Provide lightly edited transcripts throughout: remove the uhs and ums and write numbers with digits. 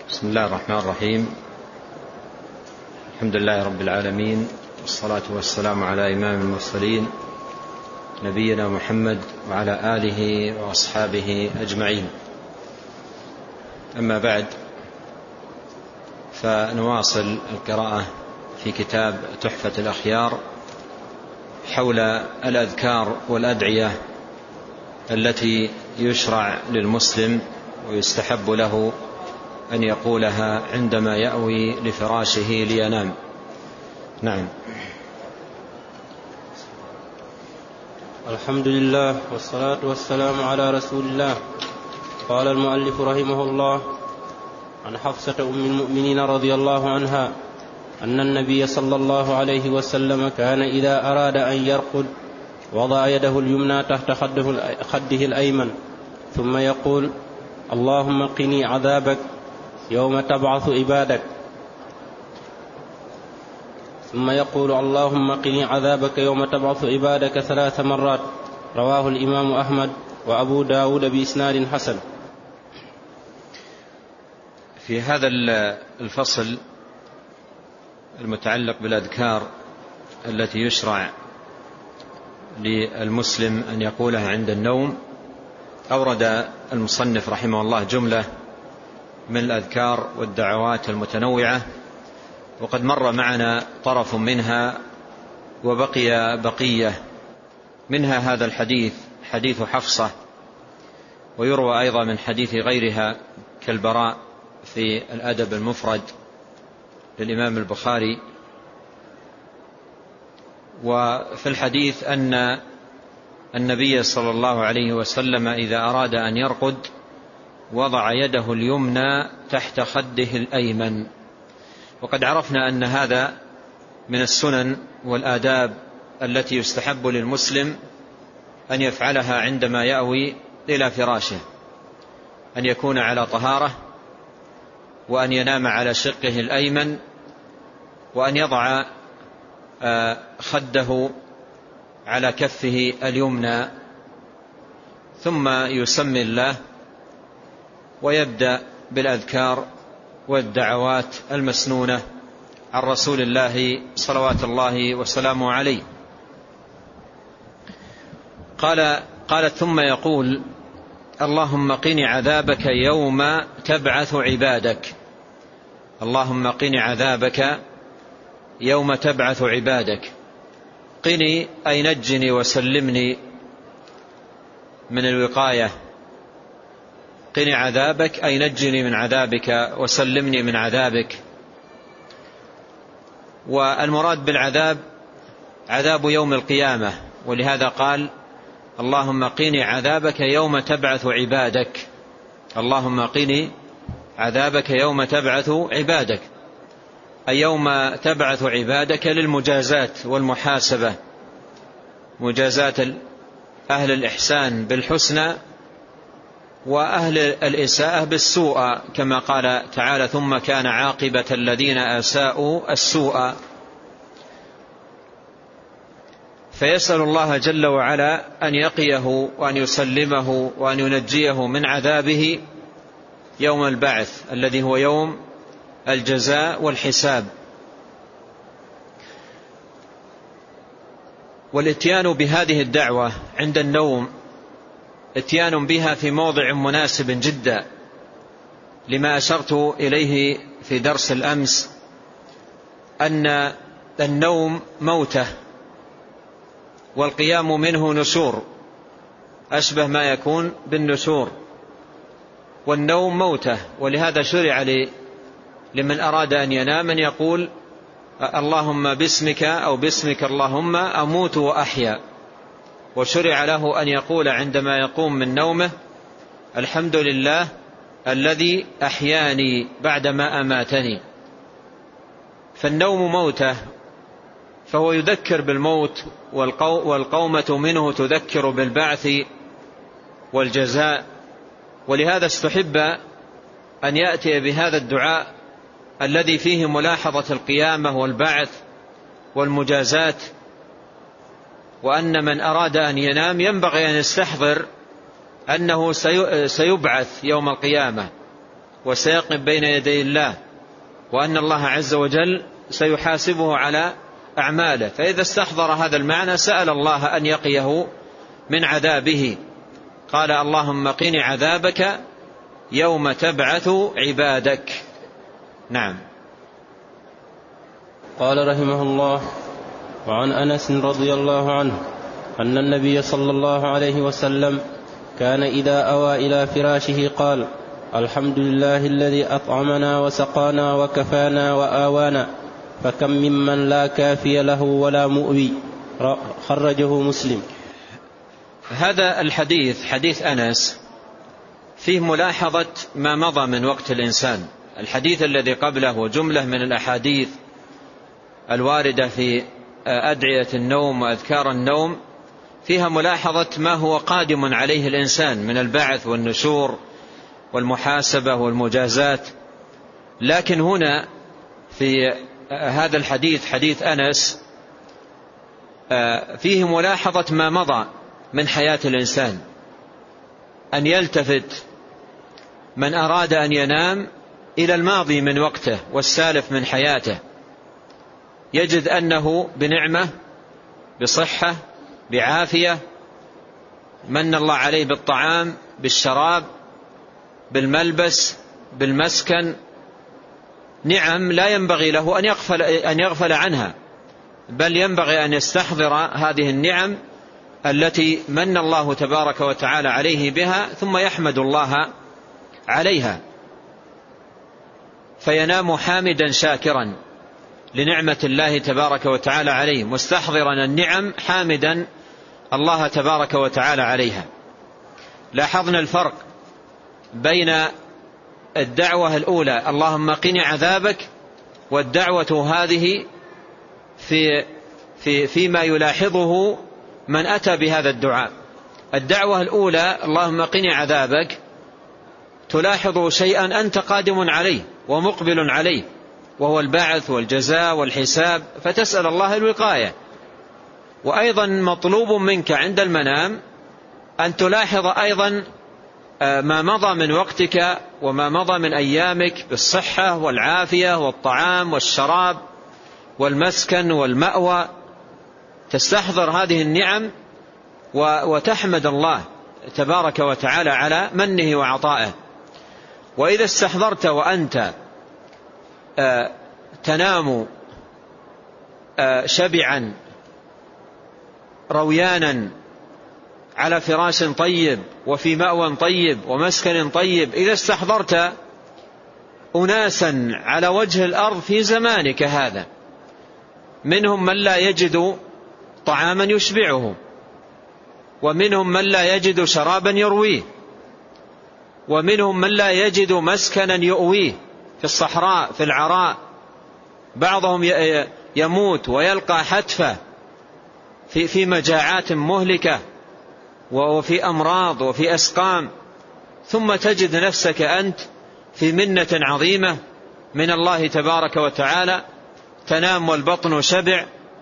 بسم الله الرحمن الرحيم. الحمد لله رب العالمين، والصلاة والسلام على إمام المرسلين نبينا محمد وعلى آله وأصحابه أجمعين. أما بعد، فنواصل القراءة في كتاب تحفة الأخيار حول الأذكار والأدعية التي يشرع للمسلم ويستحب له أن يقولها عندما يأوي لفراشه لينام. نعم. الحمد لله والصلاة والسلام على رسول الله. قال المؤلف رحمه الله: عن حفصة أم المؤمنين رضي الله عنها أن النبي صلى الله عليه وسلم كان إذا أراد أن يرقد وضع يده اليمنى تحت خده الأيمن ثم يقول: اللهم قني عذابك يوم تبعث عبادك، ثم يقول: اللهم قني عذابك يوم تبعث عبادك 3 مرات. رواه الإمام أحمد وأبو داود بإسناد حسن. في هذا الفصل المتعلق بالأذكار التي يشرع للمسلم أن يقولها عند النوم، أورد المصنف رحمه الله جملة من الأذكار والدعوات المتنوعة، وقد مر معنا طرف منها وبقي بقية منها هذا الحديث، حديث حفصة، ويروى أيضا من حديث غيرها كالبراء في الأدب المفرد للإمام البخاري. وفي الحديث أن النبي صلى الله عليه وسلم إذا أراد أن يرقد وضع يده اليمنى تحت خده الأيمن. وقد عرفنا أن هذا من السنن والآداب التي يستحب للمسلم أن يفعلها عندما يأوي إلى فراشه، أن يكون على طهارة، وأن ينام على شقه الأيمن، وأن يضع خده على كفه اليمنى، ثم يسمي الله ويبدأ بالأذكار والدعوات المسنونة عن رسول الله صلوات الله وسلامه عليه. قال ثم يقول: اللهم قني عذابك يوم تبعث عبادك. اللهم قني عذابك يوم تبعث عبادك. قني أي نجني وسلمني من الوقاية، قني عذابك أي نجني من عذابك وسلمني من عذابك. والمراد بالعذاب عذاب يوم القيامة، ولهذا قال: اللهم قني عذابك يوم تبعث عبادك. اللهم قني عذابك يوم تبعث عبادك، أي يوم تبعث عبادك للمجازات والمحاسبة، مجازات أهل الإحسان بالحسنى وأهل الإساءة بالسوء، كما قال تعالى: ثم كان عاقبة الذين أساءوا السوء. فيسأل الله جل وعلا أن يقيه وأن يسلمه وأن ينجيه من عذابه يوم البعث الذي هو يوم الجزاء والحساب. والاتيان بهذه الدعوة عند النوم اتيان بها في موضع مناسب جدا، لما أشرت إليه في درس الأمس أن النوم موتة والقيام منه نشور، أشبه ما يكون بالنشور، والنوم موتة. ولهذا شرع لمن أراد أن ينام أن يقول: اللهم باسمك أو باسمك اللهم أموت وأحيا. وشرع له أن يقول عندما يقوم من نومه: الحمد لله الذي أحياني بعدما أماتني. فالنوم موتة، فهو يذكر بالموت، والقومة منه تذكر بالبعث والجزاء. ولهذا استحب أن يأتي بهذا الدعاء الذي فيه ملاحظة القيامة والبعث والمجازات، وأن من أراد أن ينام ينبغي أن يستحضر أنه سيبعث يوم القيامة، وسيقف بين يدي الله، وأن الله عز وجل سيحاسبه على أعماله. فإذا استحضر هذا المعنى سأل الله أن يقيه من عذابه. قال: اللهم قني عذابك يوم تبعث عبادك. نعم. قال رحمه الله: وعن أنس رضي الله عنه أن النبي صلى الله عليه وسلم كان إذا أوى إلى فراشه قال: الحمد لله الذي أطعمنا وسقانا وكفانا وآوانا، فكم ممن لا كافي له ولا مؤوي. خرجه مسلم. هذا الحديث حديث أنس فيه ملاحظة ما مضى من وقت الإنسان. الحديث الذي قبله جملة من الأحاديث الواردة في أدعية النوم وأذكار النوم، فيها ملاحظة ما هو قادم عليه الإنسان من البعث والنشور والمحاسبة والمجازات. لكن هنا في هذا الحديث حديث أنس فيه ملاحظة ما مضى من حياة الإنسان، أن يلتفت من أراد أن ينام إلى الماضي من وقته والسالف من حياته، يجد أنه بنعمة، بصحة، بعافية، من الله عليه بالطعام، بالشراب، بالملبس، بالمسكن، نعم لا ينبغي له أن يغفل عنها، بل ينبغي أن يستحضر هذه النعم التي من الله تبارك وتعالى عليه بها، ثم يحمد الله عليها، فينام حامدا شاكرا لنعمة الله تبارك وتعالى عليه، مستحضرا النعم حامدا الله تبارك وتعالى عليها. لاحظنا الفرق بين الدعوة الأولى اللهم قني عذابك، والدعوة هذه فيما يلاحظه من أتى بهذا الدعاء. الدعوة الأولى اللهم قني عذابك تلاحظ شيئا أنت قادم عليه ومقبل عليه، وهو البعث والجزاء والحساب، فتسأل الله الوقاية. وأيضا مطلوب منك عند المنام أن تلاحظ أيضا ما مضى من وقتك وما مضى من أيامك بالصحة والعافية والطعام والشراب والمسكن والمأوى، تستحضر هذه النعم وتحمد الله تبارك وتعالى على منه وعطائه. وإذا استحضرت وأنت تنام شبعا رويانا على فراش طيب وفي مأوى طيب ومسكن طيب، إذا استحضرت أناسا على وجه الأرض في زمانك هذا، منهم من لا يجد طعاما يشبعه، ومنهم من لا يجد شرابا يرويه، ومنهم من لا يجد مسكنا يؤويه في الصحراء في العراء، بعضهم يموت ويلقى حتفة في مجاعات مهلكة وفي أمراض وفي أسقام، ثم تجد نفسك أنت في منة عظيمة من الله تبارك وتعالى، تنام والبطن شبع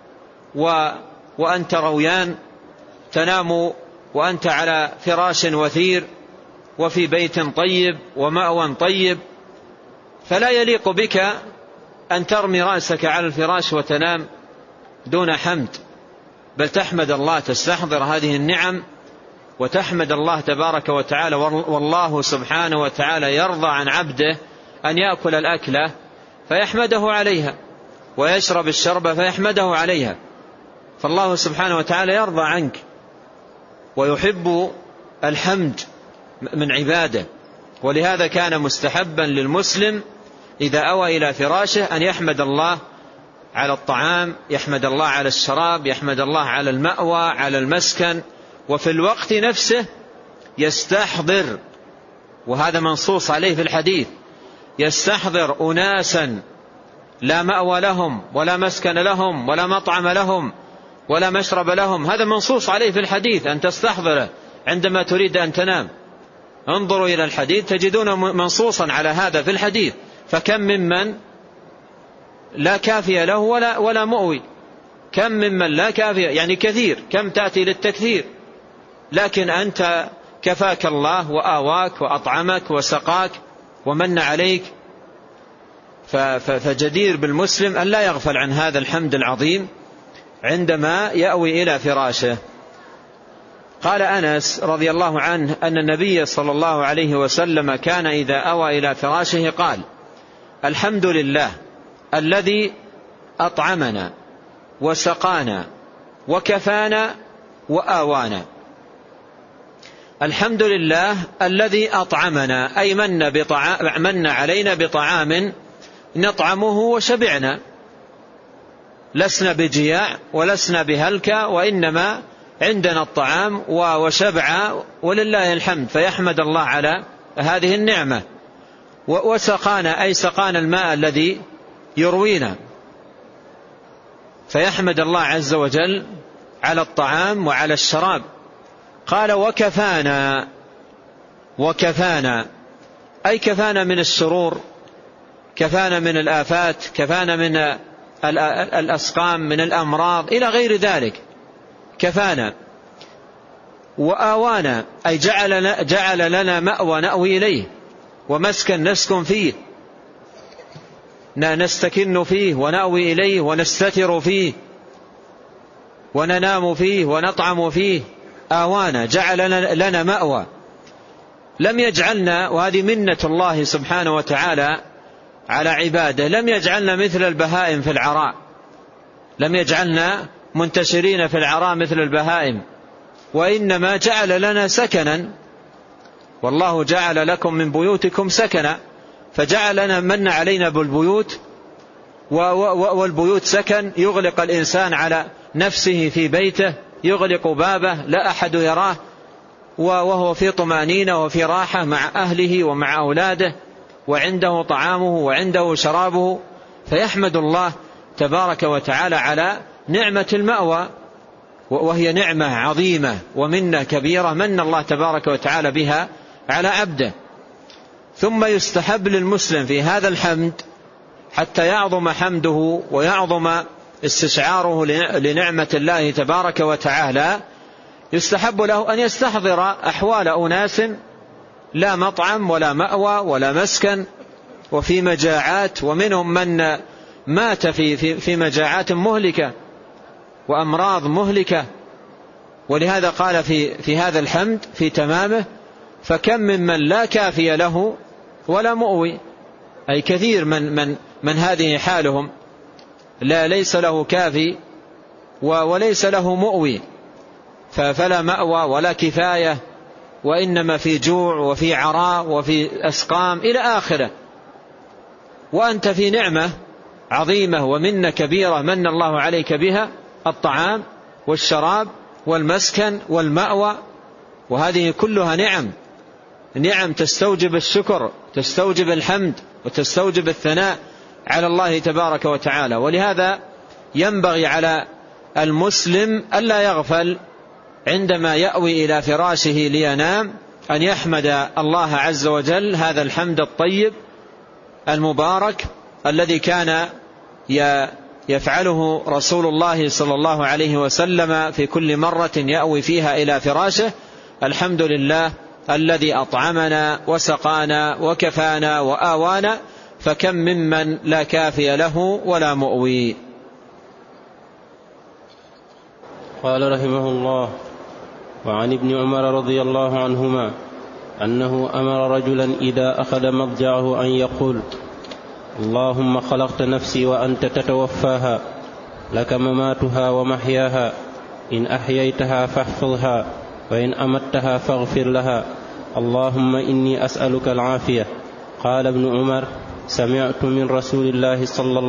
وأنت رويان، تنام وأنت على فراش وثير وفي بيت طيب ومأوى طيب، فلا يليق بك أن ترمي رأسك على الفراش وتنام دون حمد، بل تحمد الله، تستحضر هذه النعم وتحمد الله تبارك وتعالى. والله سبحانه وتعالى يرضى عن عبده أن يأكل الأكلة فيحمده عليها، ويشرب الشرب فيحمده عليها، فالله سبحانه وتعالى يرضى عنك ويحب الحمد من عباده. ولهذا كان مستحبا للمسلم إذا أوى إلى فراشه أن يحمد الله على الطعام، يحمد الله على الشراب، يحمد الله على المأوى، على المسكن، وفي الوقت نفسه يستحضر، وهذا منصوص عليه في الحديث، يستحضر أناسا لا مأوى لهم ولا مسكن لهم ولا مطعم لهم ولا مشرب لهم، هذا منصوص عليه في الحديث أن تستحضره عندما تريد أن تنام. انظروا إلى الحديث تجدون منصوصا على هذا في الحديث. فكم ممن لا كافي له ولا مؤوي، كم ممن لا كافي، يعني كثير، كم تأتي للتكثير، لكن أنت كفاك الله وآواك وأطعمك وسقاك ومن عليك، فجدير بالمسلم أن لا يغفل عن هذا الحمد العظيم عندما يأوي إلى فراشه. قال أنس رضي الله عنه أن النبي صلى الله عليه وسلم كان إذا أوى إلى فراشه قال: الحمد لله الذي أطعمنا وسقانا وكفانا وآوانا. الحمد لله الذي أطعمنا، أي من علينا بطعام نطعمه وشبعنا، لسنا بجياع ولسنا بهلكة، وإنما عندنا الطعام وشبع ولله الحمد، فيحمد الله على هذه النعمة. وسقانا، أي سقانا الماء الذي يروينا، فيحمد الله عز وجل على الطعام وعلى الشراب. قال: وكفانا أي كفانا من الشرور، كفانا من الآفات، كفانا من الأسقام، من الأمراض إلى غير ذلك، كفانا. وآوانا أي جعل لنا مأوى نأوي إليه، ومسكن نسكن فيه، نستكن فيه ونأوي إليه ونستتر فيه وننام فيه ونطعم فيه. آوانا جعل لنا مأوى، لم يجعلنا، وهذه منة الله سبحانه وتعالى على عباده، لم يجعلنا مثل البهائم في العراء، لم يجعلنا منتشرين في العراء مثل البهائم، وإنما جعل لنا سكنا. والله جعل لكم من بيوتكم سكنا، فجعل لنا من علينا بالبيوت، والبيوت سكن، يغلق الإنسان على نفسه في بيته، يغلق بابه لا أحد يراه، وهو في طمأنينة وفي راحة مع أهله ومع أولاده، وعنده طعامه وعنده شرابه، فيحمد الله تبارك وتعالى على نعمة المأوى، وهي نعمة عظيمة ومنة كبيرة من الله تبارك وتعالى بها على عبده. ثم يستحب للمسلم في هذا الحمد حتى يعظم حمده ويعظم استشعاره لنعمة الله تبارك وتعالى، يستحب له أن يستحضر أحوال أناس لا مطعم ولا مأوى ولا مسكن، وفي مجاعات، ومنهم من مات في مجاعات مهلكة وأمراض مهلكة. ولهذا قال في هذا الحمد في تمامه: فكم ممن لا كافي له ولا مؤوي، أي كثير من هذه حالهم، ليس له كافي وليس له مؤوي، فلا مأوى ولا كفاية، وإنما في جوع وفي عراء وفي أسقام إلى آخره. وأنت في نعمة عظيمة ومنة كبيرة من الله عليك بها، الطعام والشراب والمسكن والمأوى، وهذه كلها نعم تستوجب الشكر، تستوجب الحمد، وتستوجب الثناء على الله تبارك وتعالى. ولهذا ينبغي على المسلم ألا يغفل عندما يأوي إلى فراشه لينام أن يحمد الله عز وجل هذا الحمد الطيب المبارك الذي كان يفعله رسول الله صلى الله عليه وسلم في كل مرة يأوي فيها إلى فراشه: الحمد لله الذي أطعمنا وسقانا وكفانا وآوانا، فكم ممن لا كافي له ولا مؤوي. قال رحمه الله: وعن ابن عمر رضي الله عنهما أنه أمر رجلا إذا أخذ مضجعه أن يقول: اللهم خلقت نفسي وأنت تتوفاها، لك مماتها ومحياها، إن أحييتها فاحفظها، وإن أمتها فاغفر لها، اللهم إني أسألك العافية. قال ابن عمر: سمعته من رسول الله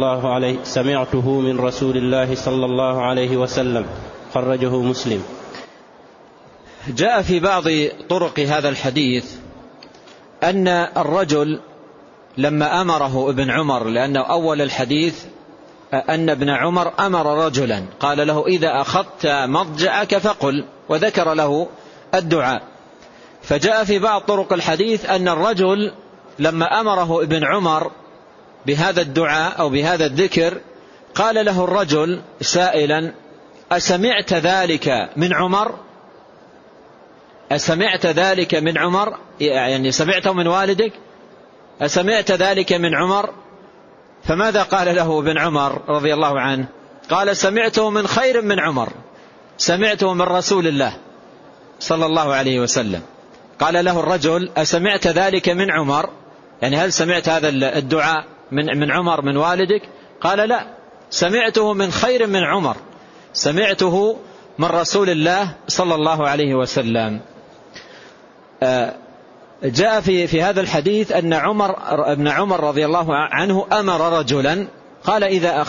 صلى الله عليه وسلم. خرجه مسلم. جاء في بعض طرق هذا الحديث أن الرجل لما أمره ابن عمر، لأن أول الحديث أن ابن عمر أمر رجلا قال له: إذا أخذت مضجعك فقل، وذكر له الدعاء. فجاء في بعض طرق الحديث أن الرجل لما أمره ابن عمر بهذا الدعاء أو بهذا الذكر قال له الرجل سائلا: أسمعت ذلك من عمر؟ أسمعت ذلك من عمر؟ يعني سمعته من والدك؟ أسمعت ذلك من عمر؟ فماذا قال له ابن عمر رضي الله عنه؟ قال سمعته من خير من عمر، سمعته من رسول الله صلى الله عليه وسلم. قال له الرجل أسمعت ذلك من عمر؟ يعني هل سمعت هذا الدعاء من عمر من والدك؟ قال لا، سمعته من خير من عمر، سمعته من رسول الله صلى الله عليه وسلم. جاء في هذا الحديث أن ابن عمر رضي الله عنه أمر رجلا، قال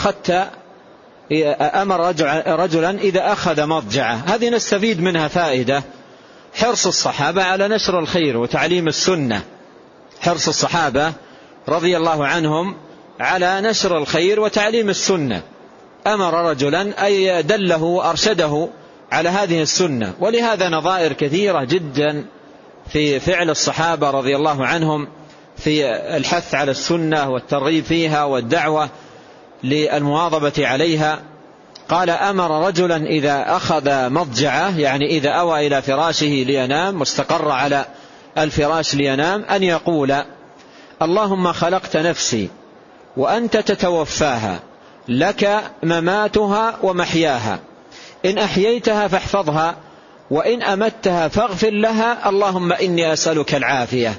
أمر رجلا إذا أخذ مضجعه. هذه نستفيد منها فائدة: حرص الصحابة على نشر الخير وتعليم السنة، حرص الصحابة رضي الله عنهم على نشر الخير وتعليم السنة. أمر رجلا أي دله وأرشده على هذه السنة. ولهذا نظائر كثيرة جدا في فعل الصحابة رضي الله عنهم في الحث على السنة والترغيب فيها والدعوة للمواظبة عليها. قال أمر رجلا إذا أخذ مضجعه، يعني إذا أوى إلى فراشه لينام واستقر على الفراش لينام، أن يقول: اللهم خلقت نفسي وأنت تتوفاها، لك مماتها ومحياها، إن أحييتها فاحفظها، وإن أمتها فاغفر لها، اللهم إني أسألك العافية.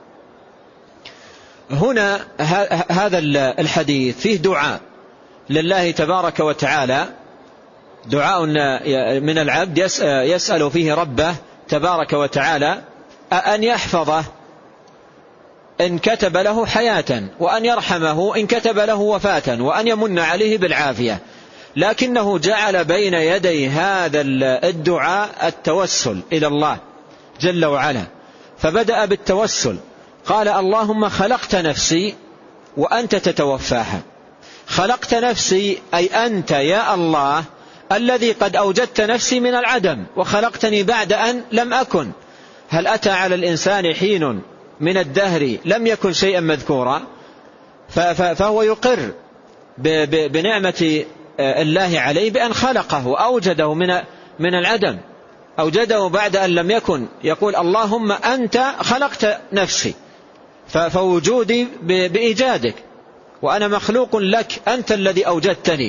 هنا هذا الحديث فيه دعاء لله تبارك وتعالى، دعاء من العبد يسأل فيه ربه تبارك وتعالى أن يحفظه إن كتب له حياة، وأن يرحمه إن كتب له وفاة، وأن يمن عليه بالعافية. لكنه جعل بين يدي هذا الدعاء التوسل إلى الله جل وعلا، فبدأ بالتوسل. قال: اللهم خلقت نفسي وأنت تتوفاها. خلقت نفسي أي أنت يا الله الذي قد أوجدت نفسي من العدم وخلقتني بعد أن لم أكن. هل أتى على الإنسان حين من الدهر لم يكن شيئا مذكورا؟ فهو يقر بنعمة الله عليه بأن خلقه وأوجده من العدم، أوجده بعد أن لم يكن. يقول: اللهم أنت خلقت نفسي، فوجودي بإيجادك، وأنا مخلوق لك، أنت الذي أوجدتني.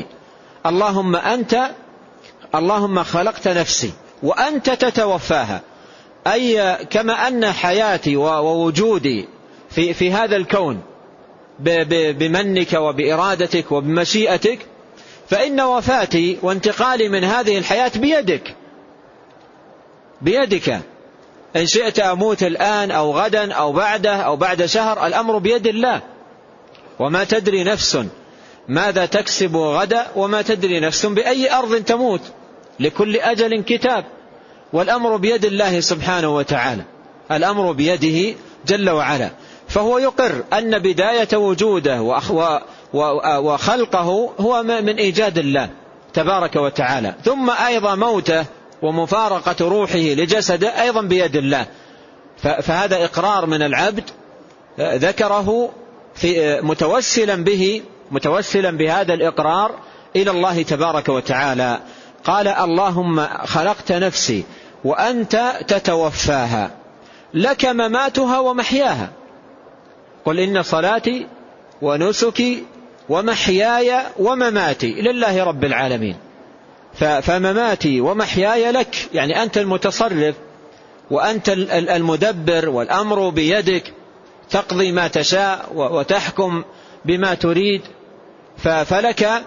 اللهم خلقت نفسي وأنت تتوفاها، أي كما أن حياتي ووجودي في هذا الكون بمنك وبإرادتك وبمشيئتك، فإن وفاتي وانتقالي من هذه الحياة بيدك. إن شئت أموت الآن أو غدا أو بعده أو بعد شهر، الأمر بيد الله. وما تدري نفس ماذا تكسب غدا، وما تدري نفس بأي أرض تموت، لكل أجل كتاب. والأمر بيد الله سبحانه وتعالى، الأمر بيده جل وعلا. فهو يقر أن بداية وجوده وخلقه هو من إيجاد الله تبارك وتعالى، ثم أيضا موته ومفارقة روحه لجسده أيضا بيد الله. فهذا إقرار من العبد ذكره متوسلا بهذا الإقرار إلى الله تبارك وتعالى. قال: اللهم خلقت نفسي وأنت تتوفاها، لك مماتها ومحياها، قل إن صلاتي ونسكي ومحياي ومماتي لله رب العالمين. فمماتي ومحياي لك، يعني أنت المتصرف وأنت المدبر، والأمر بيدك، تقضي ما تشاء وتحكم بما تريد. فلك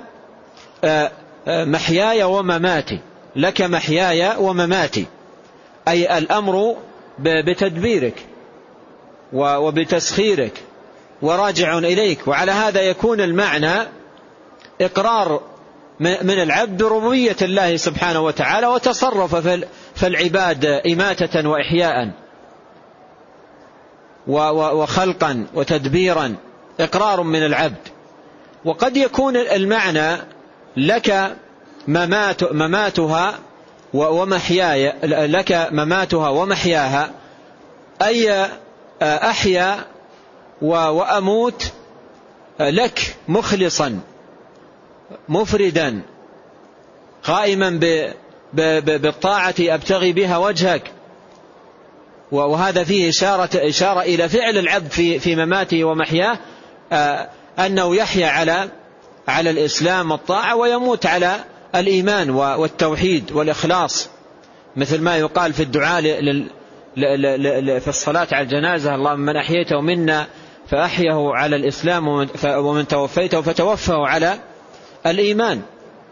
محياي ومماتي، لك محياي ومماتي، أي الأمر بتدبيرك وبتسخيرك وراجع إليك. وعلى هذا يكون المعنى إقرار من العبد ربوبية الله سبحانه وتعالى، وتصرف في العباد إماتة وإحياء وخلقا وتدبيرا، إقرار من العبد. وقد يكون المعنى لك مماتها ومحياي، لك مماتها ومحياها، أي أحيا وأموت لك مخلصا مفردا قائما بالطاعة أبتغي بها وجهك، وهذا فيه إشارة إلى فعل العبد في مماته ومحياه، أنه يحيا على الإسلام والطاعة ويموت على الإيمان والتوحيد والإخلاص، مثل ما يقال في الدعاء في الصلاة على الجنازة: اللهم من أحييته منا فأحيه على الإسلام ومن توفيته فتوفه على الإيمان.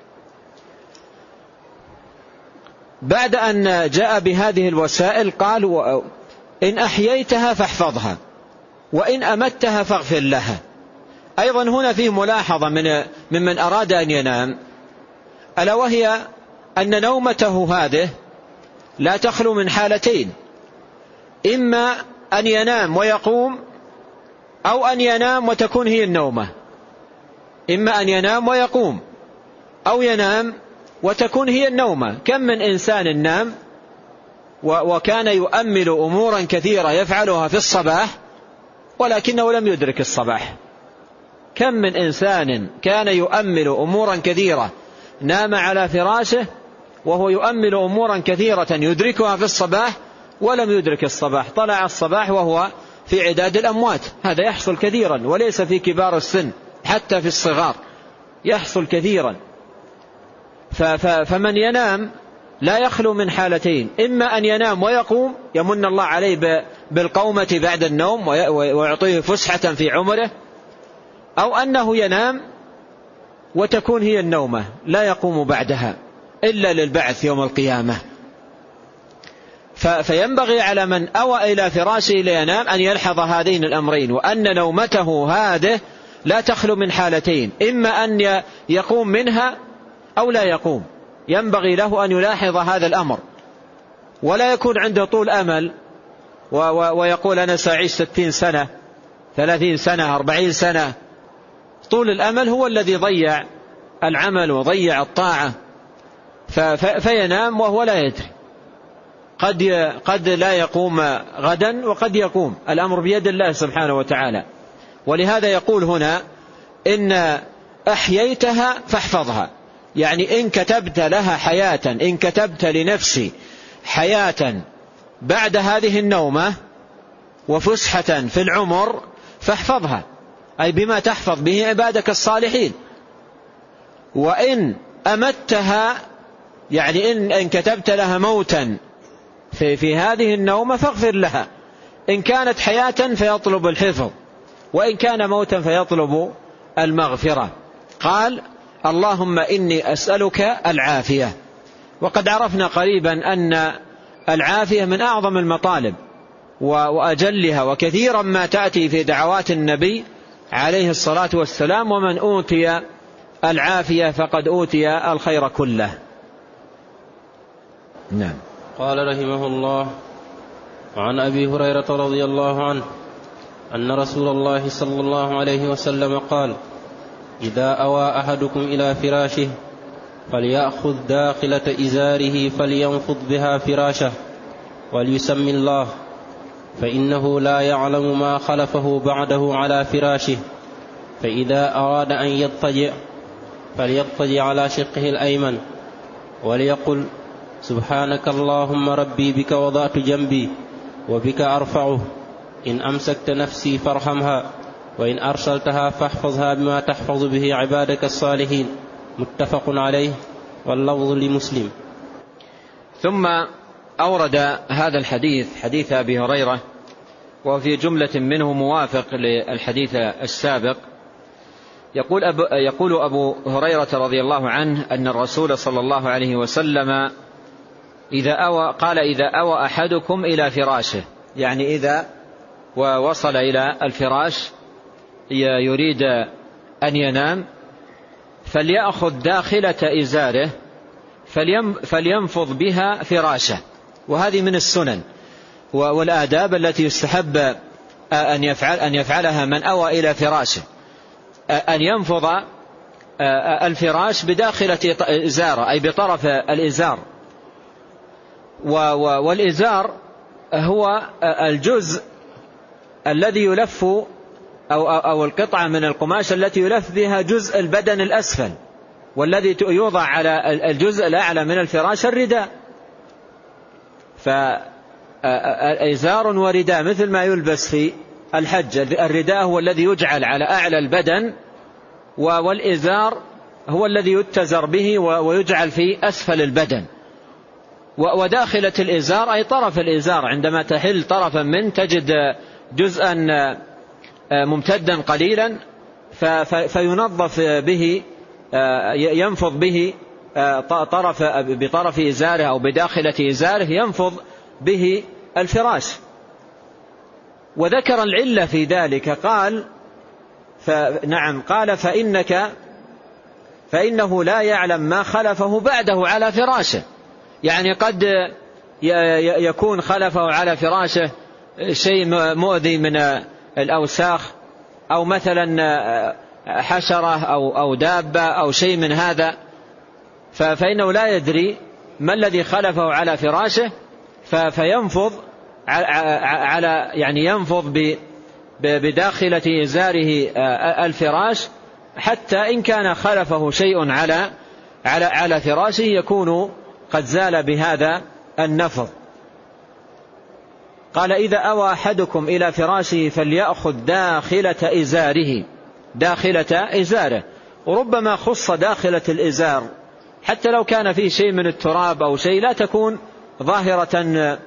بعد أن جاء بهذه الوسائل قال: إن أحييتها فاحفظها وإن أمتها فاغفر لها. أيضا هنا فيه ملاحظة ممن أراد أن ينام، ألا وهي أن نومته هذه لا تخلو من حالتين: إما أن ينام ويقوم، أو أن ينام وتكون هي النومة. إما أن ينام ويقوم، أو ينام وتكون هي النومة. كم من إنسان نام وكان يؤمل أمورا كثيرة يفعلها في الصباح ولكنه لم يدرك الصباح. كم من إنسان كان يؤمل أمورا كثيرة نام على فراشه وهو يؤمل أمورا كثيرة يدركها في الصباح ولم يدرك الصباح، طلع الصباح وهو في عداد الأموات. هذا يحصل كثيرا، وليس في كبار السن، حتى في الصغار يحصل كثيرا. فمن ينام لا يخلو من حالتين: إما أن ينام ويقوم، يمن الله عليه بالقومة بعد النوم ويعطيه فسحة في عمره، أو أنه ينام وتكون هي النومة لا يقوم بعدها إلا للبعث يوم القيامة. فينبغي على من أوى إلى فراشه لينام أن يلحظ هذين الأمرين، وأن نومته هذه لا تخلو من حالتين: إما أن يقوم منها أو لا يقوم. ينبغي له أن يلاحظ هذا الأمر، ولا يكون عنده طول أمل ويقول أنا سأعيش 60 سنة 30 سنة 40 سنة. طول الأمل هو الذي ضيع العمل وضيع الطاعة، فينام وهو لا يدري. قد لا يقوم غدا وقد يقوم، الأمر بيد الله سبحانه وتعالى. ولهذا يقول هنا: إن أحييتها فاحفظها، يعني إن كتبت لها حياة، إن كتبت لنفسي حياة بعد هذه النومة وفسحة في العمر فاحفظها، أي بما تحفظ به عبادك الصالحين. وإن أمتها، يعني إن كتبت لها موتا في هذه النومة فاغفر لها. إن كانت حياة فيطلب الحفظ، وإن كان موتا فيطلب المغفرة. قال: اللهم إني أسألك العافية. وقد عرفنا قريبا أن العافية من أعظم المطالب وأجلها، وكثيرا ما تأتي في دعوات النبي عليه الصلاة والسلام: ومن أوتي العافية فقد أوتي الخير كله. نعم. قال رحمه الله: وعن أبي هريرة رضي الله عنه أن رسول الله صلى الله عليه وسلم قال: إذا أوى أحدكم إلى فراشه فليأخذ داخلة إزاره فلينفض بها فراشه وليسم الله، فإنه لا يعلم ما خلفه بعده على فراشه. فإذا أراد أن يضطجع فليضطجع على شقه الأيمن، وليقل: سبحانك اللهم ربي بك وضعت جنبي وبك أرفعه، إن أمسكت نفسي فارحمها، وإن أرسلتها فاحفظها بما تحفظ به عبادك الصالحين. متفق عليه، واللفظ لمسلم. ثم أورد هذا الحديث، حديث أبي هريرة، وفي جملة منه موافق للحديث السابق. يقول أبو هريرة رضي الله عنه أن الرسول صلى الله عليه وسلم قال: إذا أوى أحدكم إلى فراشه، يعني إذا ووصل إلى الفراش يريد أن ينام، فليأخذ داخلة إزاره فلينفض بها فراشه. وهذه من السنن والآداب التي يستحب أن يفعلها من أوى إلى فراشه، أن ينفض الفراش بداخلة إزاره، أي بطرف الإزار. والإزار هو الجزء الذي يلف أو القطعة من القماش التي يلف بها جزء البدن الأسفل، والذي يوضع على الجزء الأعلى من الفراش الرداء. إزار ورداء مثل ما يلبس في الحج. الرداء هو الذي يجعل على أعلى البدن، والإزار هو الذي يتزر به ويجعل في أسفل البدن. وداخلة الإزار أي طرف الإزار، عندما تحل طرفا منه تجد جزءا ممتدا قليلا فينظف به، ينفض به بطرف إزاره أو بداخلة إزاره ينفض به الفراش. وذكر العلة في ذلك، قال فإنه لا يعلم ما خلفه بعده على فراشه. يعني قد يكون خلفه على فراشه شيء مؤذي من الأوساخ، أو مثلا حشرة أو دابة أو شيء من هذا، فإنه لا يدري ما الذي خلفه على فراشه، فينفض يعني ينفض بداخلة إزاره الفراش، حتى إن كان خلفه شيء على فراشه يكون قد زال بهذا النفض. قال إذا أوى أحدكم إلى فراشه فليأخذ داخلة إزاره. وربما خص داخلة الإزار حتى لو كان فيه شيء من التراب أو شيء، لا تكون ظاهرة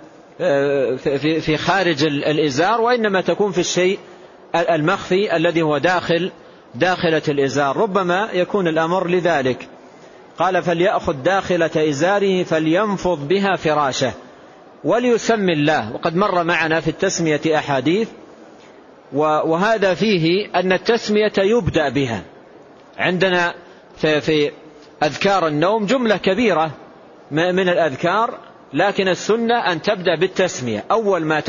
في خارج الإزار، وإنما تكون في الشيء المخفي الذي هو داخلة الإزار، ربما يكون الأمر لذلك. قال فليأخذ داخلة إزاره فلينفض بها فراشه وليسمي الله. وقد مر معنا في التسمية أحاديث، وهذا فيه أن التسمية يبدأ بها. عندنا في أذكار النوم جملة كبيرة من الأذكار، لكن السنة أن تبدأ بالتسمية. أول ما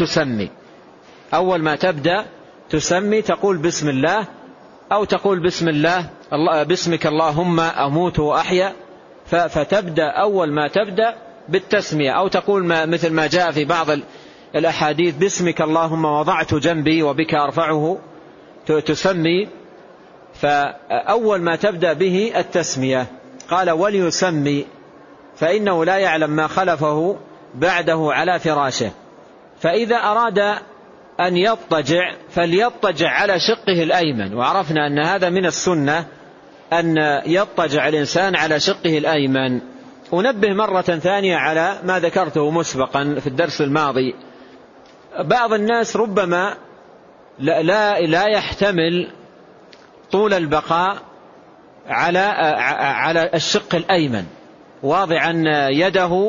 تبدأ تسمي تقول بسم الله، أو تقول بسمك اللهم أموت وأحيا، فتبدأ أول ما تبدأ بالتسمية. أو تقول مثل ما جاء في بعض الأحاديث بسمك اللهم وضعت جنبي وبك أرفعه، تسمي. فأول ما تبدأ به التسمية. قال وليسمي فإنه لا يعلم ما خلفه بعده على فراشه. فإذا أراد أن يضطجع فليضطجع على شقه الأيمن. وعرفنا أن هذا من السنة أن يضطجع الإنسان على شقه الأيمن. أنبه مرة ثانية على ما ذكرته مسبقا في الدرس الماضي. بعض الناس ربما لا يحتمل طول البقاء على الشق الأيمن، واضعا يده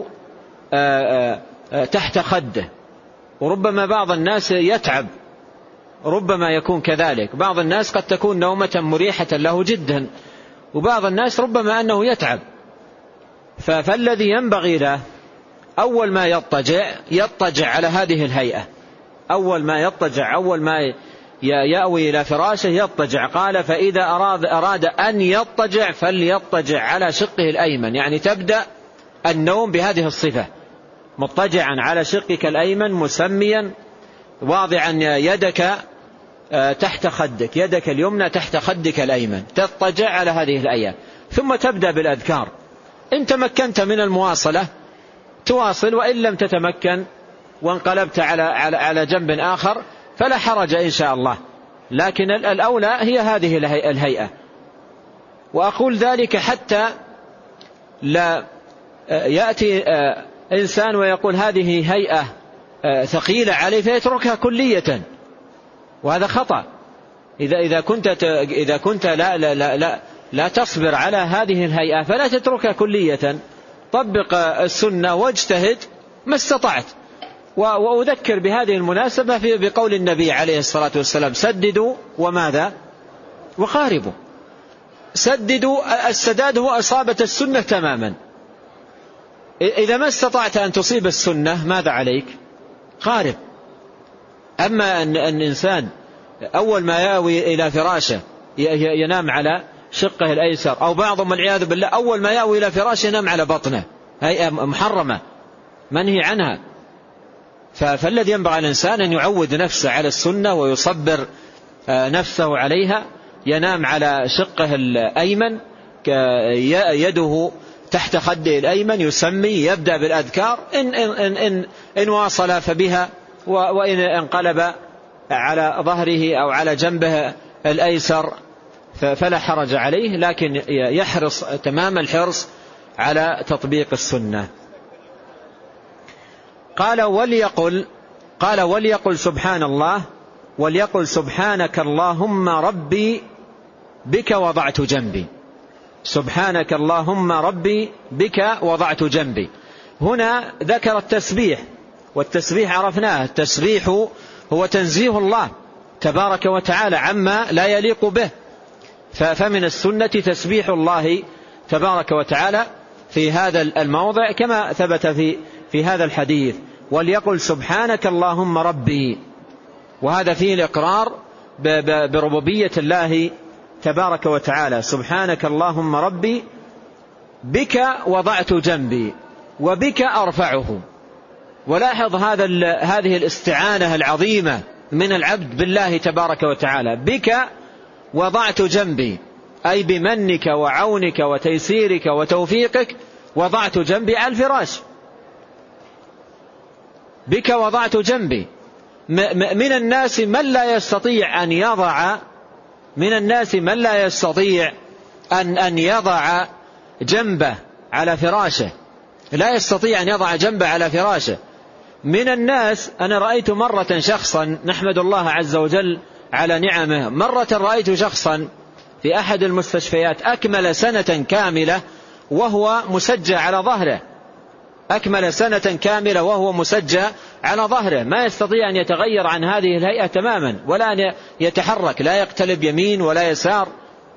تحت خده. وربما بعض الناس يتعب، ربما يكون كذلك. بعض الناس قد تكون نومة مريحة له جدا، وبعض الناس ربما أنه يتعب. فالذي ينبغي له أول ما يضطجع على هذه الهيئة. أول ما يأوي إلى فراشه يضطجع. قال فإذا أراد أن يضطجع فليضطجع على شقه الأيمن، يعني تبدأ النوم بهذه الصفة، مضطجعا على شقك الأيمن مسميا، واضعا يدك تحت خدك، يدك اليمنى تحت خدك الأيمن، تضطجع على هذه الآية. ثم تبدأ بالأذكار. إن تمكنت من المواصلة تواصل، وإن لم تتمكن وانقلبت على جنب آخر فلا حرج إن شاء الله، لكن الأولى هي هذه الهيئة. وأقول ذلك حتى لا يأتي إنسان ويقول هذه هيئة ثقيلة عليه فيتركها كلية، وهذا خطأ. إذا كنت لا تصبر على هذه الهيئة فلا تتركها كلية، طبق السنة واجتهد ما استطعت. وأذكر بهذه المناسبة بقول النبي عليه الصلاة والسلام سددوا وماذا وقاربوا. سددوا، السداد هو إصابة السنة تماما. إذا ما استطعت أن تصيب السنة ماذا عليك؟ قارب. أما أن الإنسان أول ما يأوي إلى فراشه ينام على شقه الأيسر، أو بعضهم والعياذ بالله أول ما يأوي إلى فراشه ينام على بطنه، هيئة محرمة منهي عنها. فالذي ينبغي الإنسان أن يعود نفسه على السنة ويصبر نفسه عليها. ينام على شقه الأيمن، يده تحت خده الأيمن يسمي، يبدأ بالأذكار، إن واصل فبها، وإن انقلب على ظهره أو على جنبه الأيسر فلا حرج عليه، لكن يحرص تمام الحرص على تطبيق السنة. قال وليقل سبحان الله، وليقل سبحانك اللهم ربي بك وضعت جنبي. سبحانك اللهم ربي بك وضعت جنبي. هنا ذكر التسبيح، والتسبيح عرفناه، التسبيح هو تنزيه الله تبارك وتعالى عما لا يليق به، فمن السنة تسبيح الله تبارك وتعالى في هذا الموضع كما ثبت في هذا الحديث، وليقل سبحانك اللهم ربي، وهذا فيه الإقرار بربوبية الله تبارك وتعالى. سبحانك اللهم ربي بك وضعت جنبي وبك أرفعه. ولاحظ هذه الاستعانة العظيمة من العبد بالله تبارك وتعالى، بك وضعت جنبي، أي بمنك وعونك وتيسيرك وتوفيقك وضعت جنبي على الفراش. بك وضعت جنبي. من الناس من لا يستطيع أن يضع، من الناس من لا يستطيع أن يضع جنبه على فراشه، لا يستطيع أن يضع جنبه على فراشه. من الناس، أنا رأيت مرة شخصا، نحمد الله عز وجل على نعمه، مرة رأيت شخصا في أحد المستشفيات أكمل سنة كاملة وهو مسجى على ظهره، أكمل سنة كاملة وهو مسجى على ظهره، ما يستطيع أن يتغير عن هذه الهيئة تماما، ولا أن يتحرك، لا يقتلب يمين ولا يسار.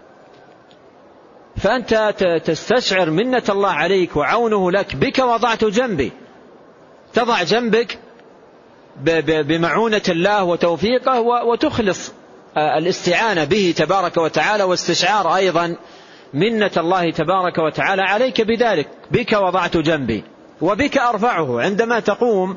فأنت تستشعر منة الله عليك وعونه لك. بك وضعت جنبي، تضع جنبك بمعونة الله وتوفيقه، وتخلص الاستعانة به تبارك وتعالى، واستشعار أيضا منة الله تبارك وتعالى عليك بذلك. بك وضعت جنبي وبك أرفعه. عندما تقوم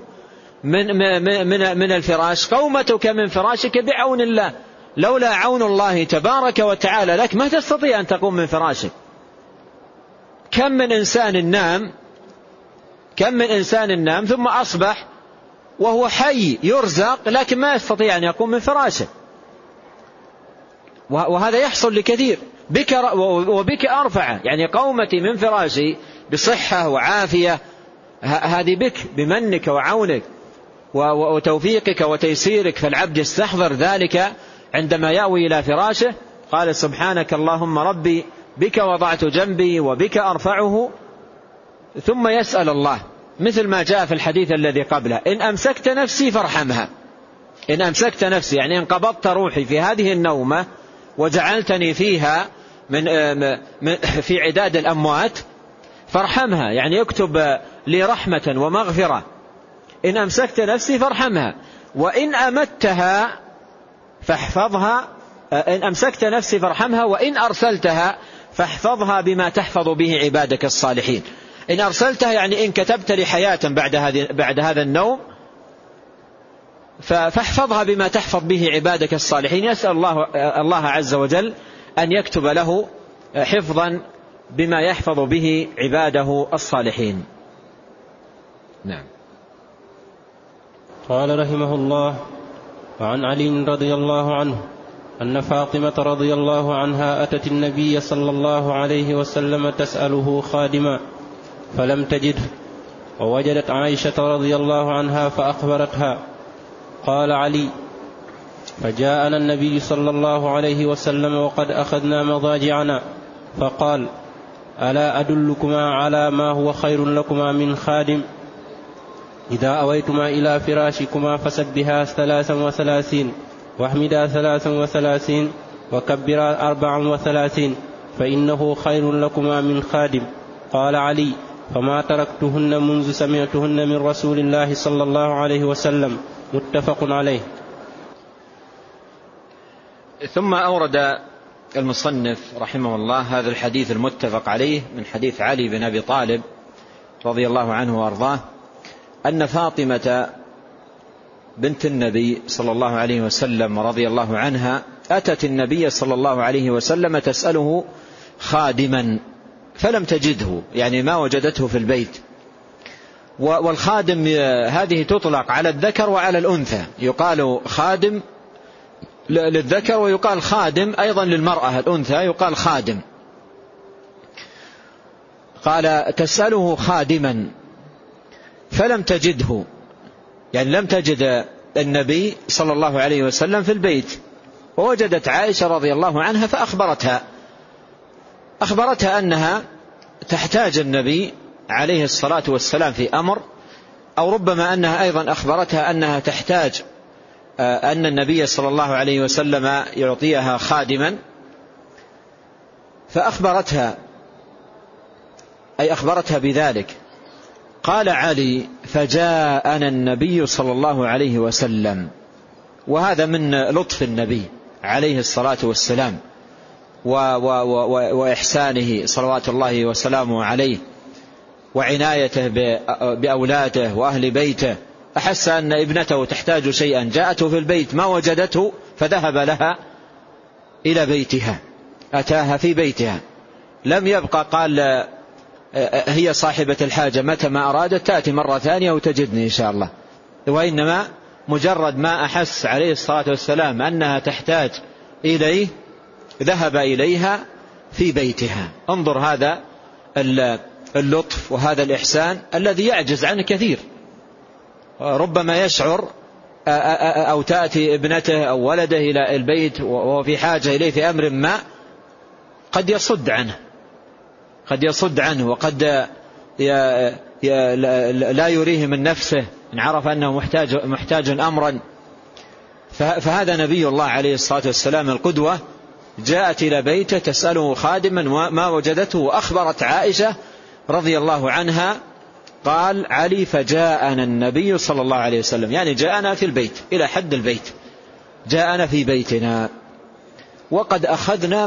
من الفراش، قومتك من فراشك بعون الله، لولا عون الله تبارك وتعالى لك ما تستطيع أن تقوم من فراشك. كم من إنسان نام ثم أصبح وهو حي يرزق، لكن ما يستطيع أن يقوم من فراشه، وهذا يحصل لكثير. بك وبك أرفع، يعني قومتي من فراشي بصحة وعافية، هذه بك بمنك وعونك وتوفيقك وتيسيرك. فالعبد يستحضر ذلك عندما يأوي إلى فراشه. قال سبحانك اللهم ربي بك وضعت جنبي وبك أرفعه، ثم يسأل الله مثل ما جاء في الحديث الذي قبله: إن أمسكت نفسي فارحمها. إن أمسكت نفسي يعني إن قبضت روحي في هذه النومة وجعلتني فيها في عداد الأموات فارحمها، يعني اكتب لي رحمة ومغفرة. إن أمسكت نفسي فارحمها، وإن أمتها فاحفظها. إن أمسكت نفسي فارحمها، وإن أرسلتها فاحفظها بما تحفظ به عبادك الصالحين. إن أرسلتها يعني إن كتبت لي حياة بعد هذا النوم فاحفظها بما تحفظ به عبادك الصالحين. يسأل الله عز وجل أن يكتب له حفظا بما يحفظ به عباده الصالحين. نعم. قال رحمه الله: وعن علي رضي الله عنه أن فاطمة رضي الله عنها أتت النبي صلى الله عليه وسلم تسأله خادما فلم تجده، ووجدت عائشة رضي الله عنها فأخبرتها. قال علي: فجاءنا النبي صلى الله عليه وسلم وقد أخذنا مضاجعنا، فقال: ألا أدلكما على ما هو خير لكما من خادم؟ إذا أويتما إلى فراشكما فسبها 33 واحمدا 33 وكبرا 34 فإنه خير لكما من خادم. قال علي: فما تركتهن منذ سمعتهن من رسول الله صلى الله عليه وسلم. متفق عليه. ثم أورد المصنف رحمه الله هذا الحديث المتفق عليه من حديث علي بن أبي طالب رضي الله عنه وأرضاه أن فاطمة بنت النبي صلى الله عليه وسلم رضي الله عنها أتت النبي صلى الله عليه وسلم تسأله خادما، فلم تجده، يعني ما وجدته في البيت. والخادم هذه تطلق على الذكر وعلى الأنثى، يقال خادم للذكر ويقال خادم أيضا للمرأة الأنثى يقال خادم. قال تسأله خادما فلم تجده، يعني لم تجد النبي صلى الله عليه وسلم في البيت، ووجدت عائشة رضي الله عنها فأخبرتها أنها تحتاج النبي عليه الصلاة والسلام في أمر، أو ربما أنها أيضا أخبرتها أنها تحتاج أن النبي صلى الله عليه وسلم يعطيها خادما، فأخبرتها بذلك. قال علي فجاءنا النبي صلى الله عليه وسلم، وهذا من لطف النبي عليه الصلاة والسلام وإحسانه صلوات الله وسلامه عليه وعنايته بأولاده وأهل بيته. أحس أن ابنته تحتاج شيئا جاءته في البيت ما وجدته فذهب لها إلى بيتها، أتاها في بيتها، لم يبقى قال هي صاحبة الحاجة متى ما أرادت تأتي مرة ثانية وتجدني إن شاء الله، وإنما مجرد ما أحس عليه الصلاة والسلام أنها تحتاج إليه ذهب إليها في بيتها. انظر هذا اللطف وهذا الإحسان الذي يعجز عنه كثير. ربما يشعر أو تأتي ابنته أو ولده إلى البيت وهو في حاجة إليه في أمر ما، قد يصد عنه وقد لا يريه من نفسه إن عرف أنه محتاج أمرا. فهذا نبي الله عليه الصلاة والسلام القدوة، جاءت إلى بيته تسأله خادما ما وجدته، وأخبرت عائشة رضي الله عنها. قال علي فجاءنا النبي صلى الله عليه وسلم، يعني جاءنا في البيت إلى حد البيت، جاءنا في بيتنا وقد أخذنا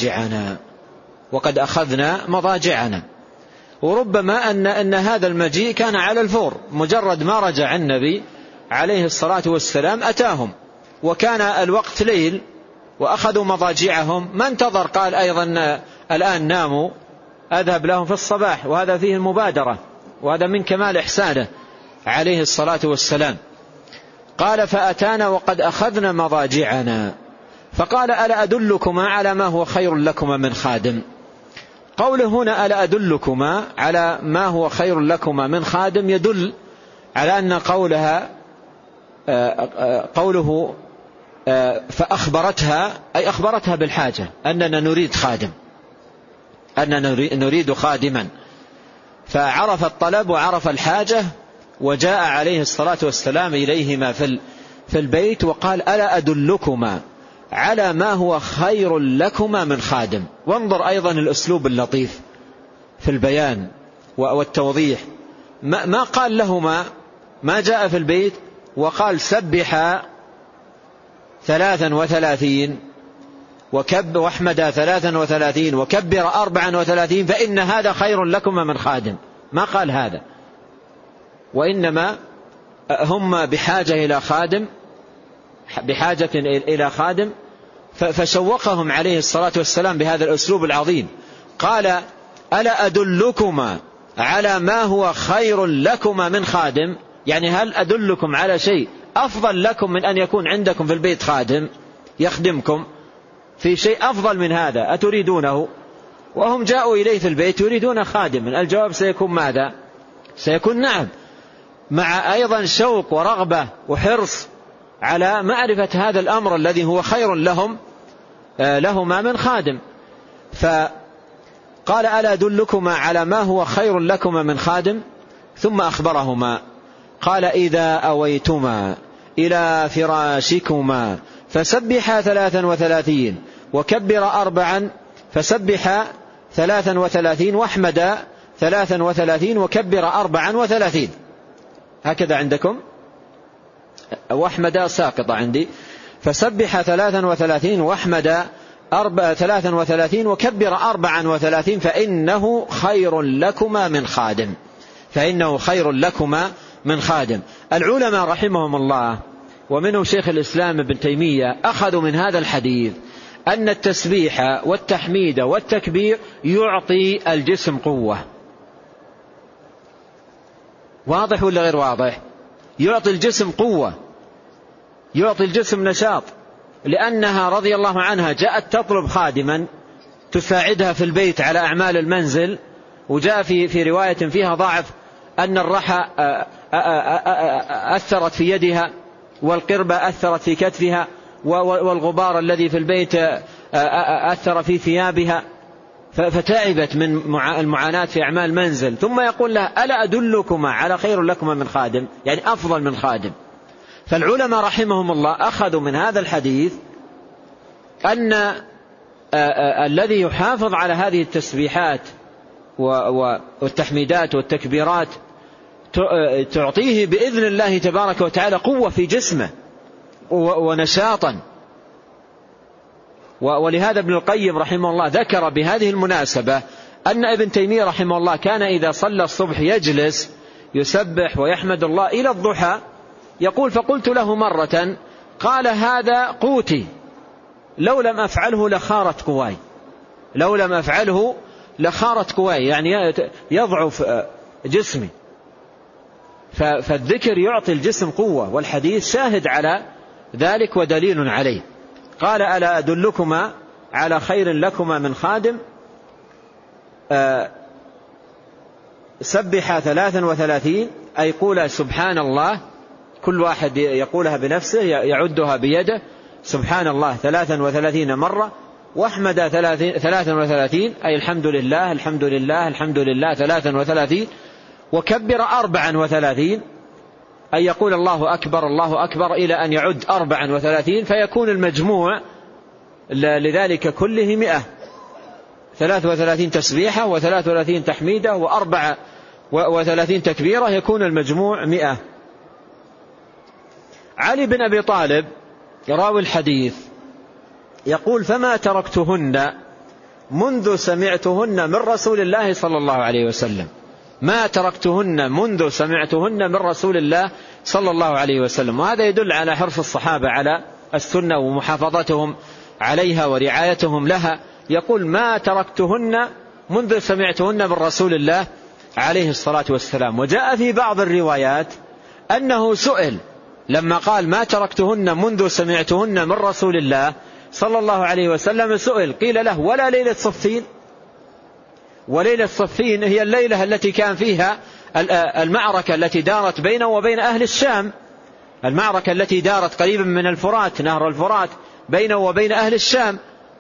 مضاجعنا. وربما أن هذا المجيء كان على الفور، مجرد ما رجع النبي عليه الصلاة والسلام أتاهم، وكان الوقت ليل وأخذوا مضاجعهم، ما انتظر قال أيضا الآن ناموا أذهب لهم في الصباح، وهذا فيه المبادرة، وهذا من كمال إحسانه عليه الصلاة والسلام. قال فأتانا وقد أخذنا مضاجعنا، فقال ألا أدلكما على ما هو خير لكما من خادم. قوله هنا ألا أدلكما على ما هو خير لكما من خادم يدل على أن قوله فأخبرتها أي أخبرتها بالحاجة، أننا نريد خادم، أننا نريد خادما، فعرف الطلب وعرف الحاجة وجاء عليه الصلاة والسلام إليهما في البيت وقال ألا أدلكما على ما هو خير لكما من خادم. وانظر أيضا الأسلوب اللطيف في البيان والتوضيح، ما قال لهما ما جاء في البيت وقال سبحا 33 واحمدا 33 وكبر 34 فإن هذا خير لكما من خادم، ما قال هذا، وإنما هم بحاجة إلى خادم فشوقهم عليه الصلاة والسلام بهذا الأسلوب العظيم. قال ألا أدلكما على ما هو خير لكما من خادم، يعني هل أدلكم على شيء أفضل لكم من أن يكون عندكم في البيت خادم يخدمكم؟ في شيء أفضل من هذا أتريدونه؟ وهم جاءوا إليه في البيت يريدون خادما. الجواب سيكون ماذا؟ سيكون نعم، مع أيضا شوق ورغبة وحرص على معرفة هذا الأمر الذي هو خير لهما من خادم. فقال ألا أدلكما على ما هو خير لكما من خادم، ثم أخبرهما قال إذا أويتما إلى فراشكما فسبحا 33 وكبر 4 فسبحا 33 واحمدا 33 وكبر 34. هكذا عندكم؟ واحمدا ساقطة عندي. فسبح 33 واحمدا 33 وكبر 34 فإنه خير لكما من خادم. العلماء رحمهم الله ومنه شيخ الإسلام ابن تيمية أخذوا من هذا الحديث أن التسبيح والتحميد والتكبير يعطي الجسم قوة. واضح ولا غير واضح؟ يعطي الجسم قوة، يعطي الجسم نشاط، لأنها رضي الله عنها جاءت تطلب خادما تساعدها في البيت على أعمال المنزل، وجاء في رواية فيها ضعف أن الرحى أثرت في يدها، والقربة أثرت في كتفها، والغبار الذي في البيت أثر في ثيابها، فتعبت من المعاناة في أعمال المنزل. ثم يقول لها ألا أدلكما على خير لكما من خادم، يعني أفضل من خادم. فالعلماء رحمهم الله أخذوا من هذا الحديث أن الذي يحافظ على هذه التسبيحات والتحميدات والتكبيرات تعطيه بإذن الله تبارك وتعالى قوة في جسمه ونشاطا. ولهذا ابن القيم رحمه الله ذكر بهذه المناسبة أن ابن تيمية رحمه الله كان إذا صلى الصبح يجلس يسبح ويحمد الله إلى الضحى. يقول فقلت له مرة قال هذا قوتي، لو لم أفعله لخارت قواي، لو لم أفعله لخارت قواي، يعني يضعف جسمي. فالذكر يعطي الجسم قوة، والحديث شاهد على ذلك ودليل عليه. قال ألا أدلكما على خير لكما من خادم، سبح 33 أي قول سبحان الله، كل واحد يقولها بنفسه يعدها بيده، سبحان الله 33 مرة، واحمد 33 أي الحمد لله الحمد لله الحمد لله 33، وكبر 34 أي يقول الله أكبر الله أكبر إلى أن يعد 34، فيكون المجموع لذلك كله 100، 33 تسبيحة و33 تحميدة و34 تكبيرة، يكون المجموع 100. علي بن أبي طالب راوي الحديث يقول فما تركتهن منذ سمعتهن من رسول الله صلى الله عليه وسلم، ما تركتهن منذ سمعتهن من رسول الله صلى الله عليه وسلم. وهذا يدل على حرص الصحابة على السنة ومحافظتهم عليها ورعايتهم لها. يقول ما تركتهن منذ سمعتهن من رسول الله عليه الصلاة والسلام. وجاء في بعض الروايات أنه سئل لما قال ما تركتهن منذ سمعتهن من رسول الله صلى الله عليه وسلم، سئل قيل له ولا ليلة صفين؟ وليلة صفين هي الليلة التي كان فيها المعركة التي دارت بينه وبين أهل الشام، المعركة التي دارت قريبا من الفرات، نهر الفرات، بينه وبين أهل الشام.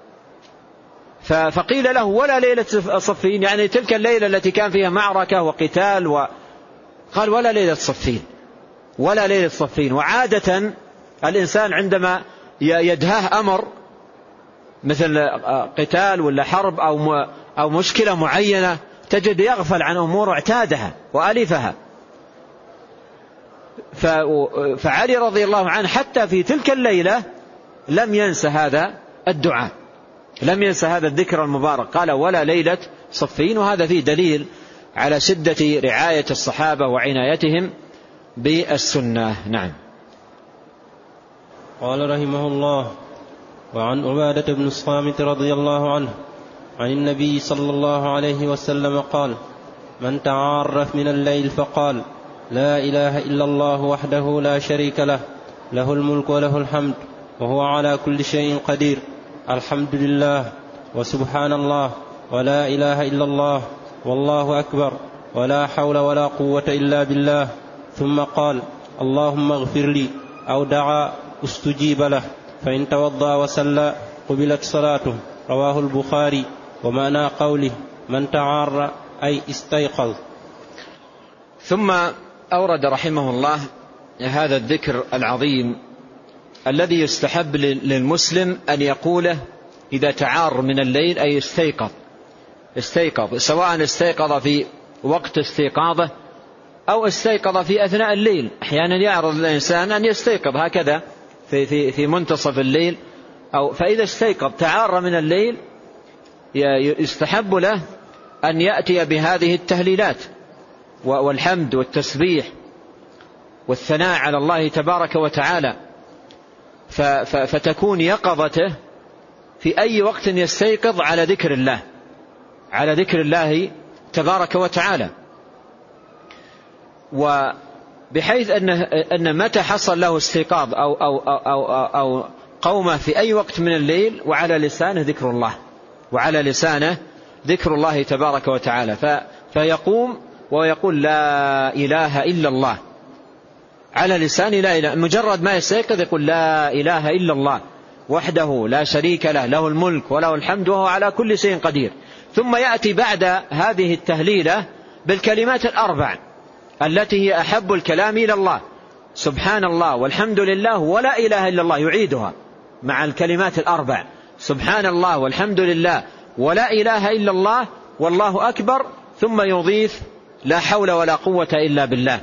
فقيل له ولا ليلة صفين، يعني تلك الليلة التي كان فيها معركة وقتال، قال ولا ليلة صفين، ولا ليلة صفين. وعادة الإنسان عندما يدهاه أمر مثل قتال ولا حرب أو مشكلة معينة تجد يغفل عن أمور اعتادها وألفها. فعلي رضي الله عنه حتى في تلك الليلة لم ينسى هذا الدعاء، لم ينسى هذا الذكر المبارك، قال ولا ليلة صفين. وهذا فيه دليل على شدة رعاية الصحابة وعنايتهم بالسنة. نعم. قال رحمه الله وعن عبادة بن الصامت رضي الله عنه عن النبي صلى الله عليه وسلم قال من تعارف من الليل فقال لا إله إلا الله وحده لا شريك له له الملك وله الحمد وهو على كل شيء قدير الحمد لله وسبحان الله ولا إله إلا الله والله أكبر ولا حول ولا قوة إلا بالله، ثم قال اللهم اغفر لي أو دعا استجيب له، فإن توضأ وصلى قبلت صلاته. رواه البخاري. ومعنى قوله من تعار أي استيقظ. ثم أورد رحمه الله هذا الذكر العظيم الذي يستحب للمسلم أن يقوله إذا تعار من الليل، أي استيقظ، سواء استيقظ في وقت استيقاظه أو استيقظ في أثناء الليل. أحيانا يعرض الإنسان أن يستيقظ هكذا في منتصف الليل، فإذا استيقظ تعار من الليل يستحب له أن يأتي بهذه التهليلات والحمد والتسبيح والثناء على الله تبارك وتعالى، فتكون يقظته في أي وقت يستيقظ على ذكر الله، على ذكر الله تبارك وتعالى، وبحيث أن متى حصل له استيقاظ أو قومه في أي وقت من الليل وعلى لسانه ذكر الله، وعلى لسانه ذكر الله تبارك وتعالى، فيقوم ويقول لا إله إلا الله على لسانه، لا إله، مجرد ما يستيقظ يقول لا إله إلا الله وحده لا شريك له، له الملك وله الحمد وهو على كل شيء قدير. ثم يأتي بعد هذه التهليلة بالكلمات الأربع التي هي أحب الكلام إلى الله، سبحان الله والحمد لله ولا إله إلا الله، يعيدها مع الكلمات الأربع، سبحان الله والحمد لله ولا إله إلا الله والله أكبر، ثم يضيف لا حول ولا قوة إلا بالله.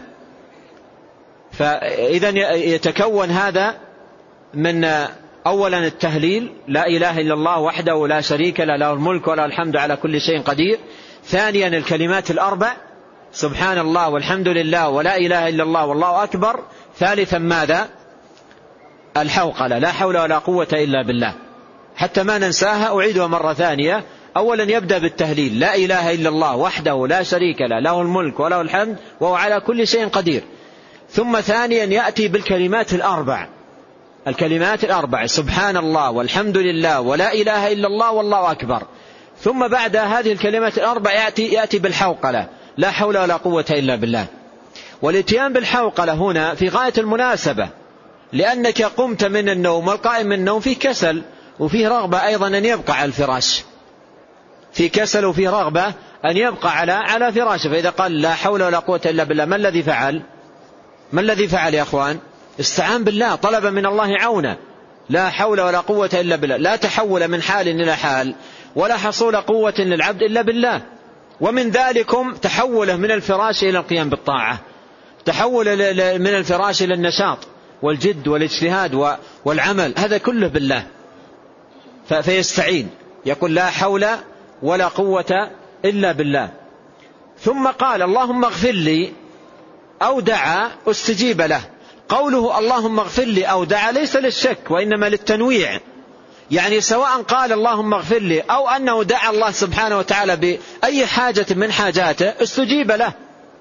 فإذا يتكون هذا من أولا التهليل لا إله إلا الله وحده لا شريك له، له الملك وله الحمد على كل شيء قدير. ثانيا الكلمات الأربع، سبحان الله والحمد لله ولا إله إلا الله والله أكبر. ثالثا ماذا؟ الحوقلة، لا حول ولا قوة إلا بالله، حتى ما ننساها أعيدها مرة ثانية. أولا يبدأ بالتهليل لا إله إلا الله وحده لا شريك له، له الملك وله الحمد وهو على كل شيء قدير. ثم ثانيا يأتي بالكلمات الأربع، الكلمات الأربع، سبحان الله والحمد لله ولا إله إلا الله والله أكبر. ثم بعد هذه الكلمات الأربع يأتي بالحوقلة، لا حول ولا قوة إلا بالله. والاتيان بالحوقلة هنا في غاية المناسبة، لأنك قمت من النوم، والقائم من النوم فيه كسل وفيه رغبة أيضا أن يبقى على الفراش، في كسل وفيه رغبة أن يبقى على فراشه. فإذا قال لا حول ولا قوة إلا بالله، ما الذي فعل؟ ما الذي فعل يا أخوان؟ استعان بالله، طلب من الله عونا. لا حول ولا قوة إلا بالله، لا تحول من حال إلى حال ولا حصول قوة للعبد إلا بالله. ومن ذلكم تحوله من الفراش إلى القيام بالطاعة، تحول من الفراش إلى النشاط والجد والاجتهاد والعمل، هذا كله بالله. فيستعين، يقول لا حول ولا قوة إلا بالله. ثم قال اللهم اغفر لي أو دعا استجيب له. قوله اللهم اغفر لي أو دعا ليس للشك وإنما للتنويع، يعني سواء قال اللهم اغفر لي أو أنه دعا الله سبحانه وتعالى بأي حاجة من حاجاته استجيب له،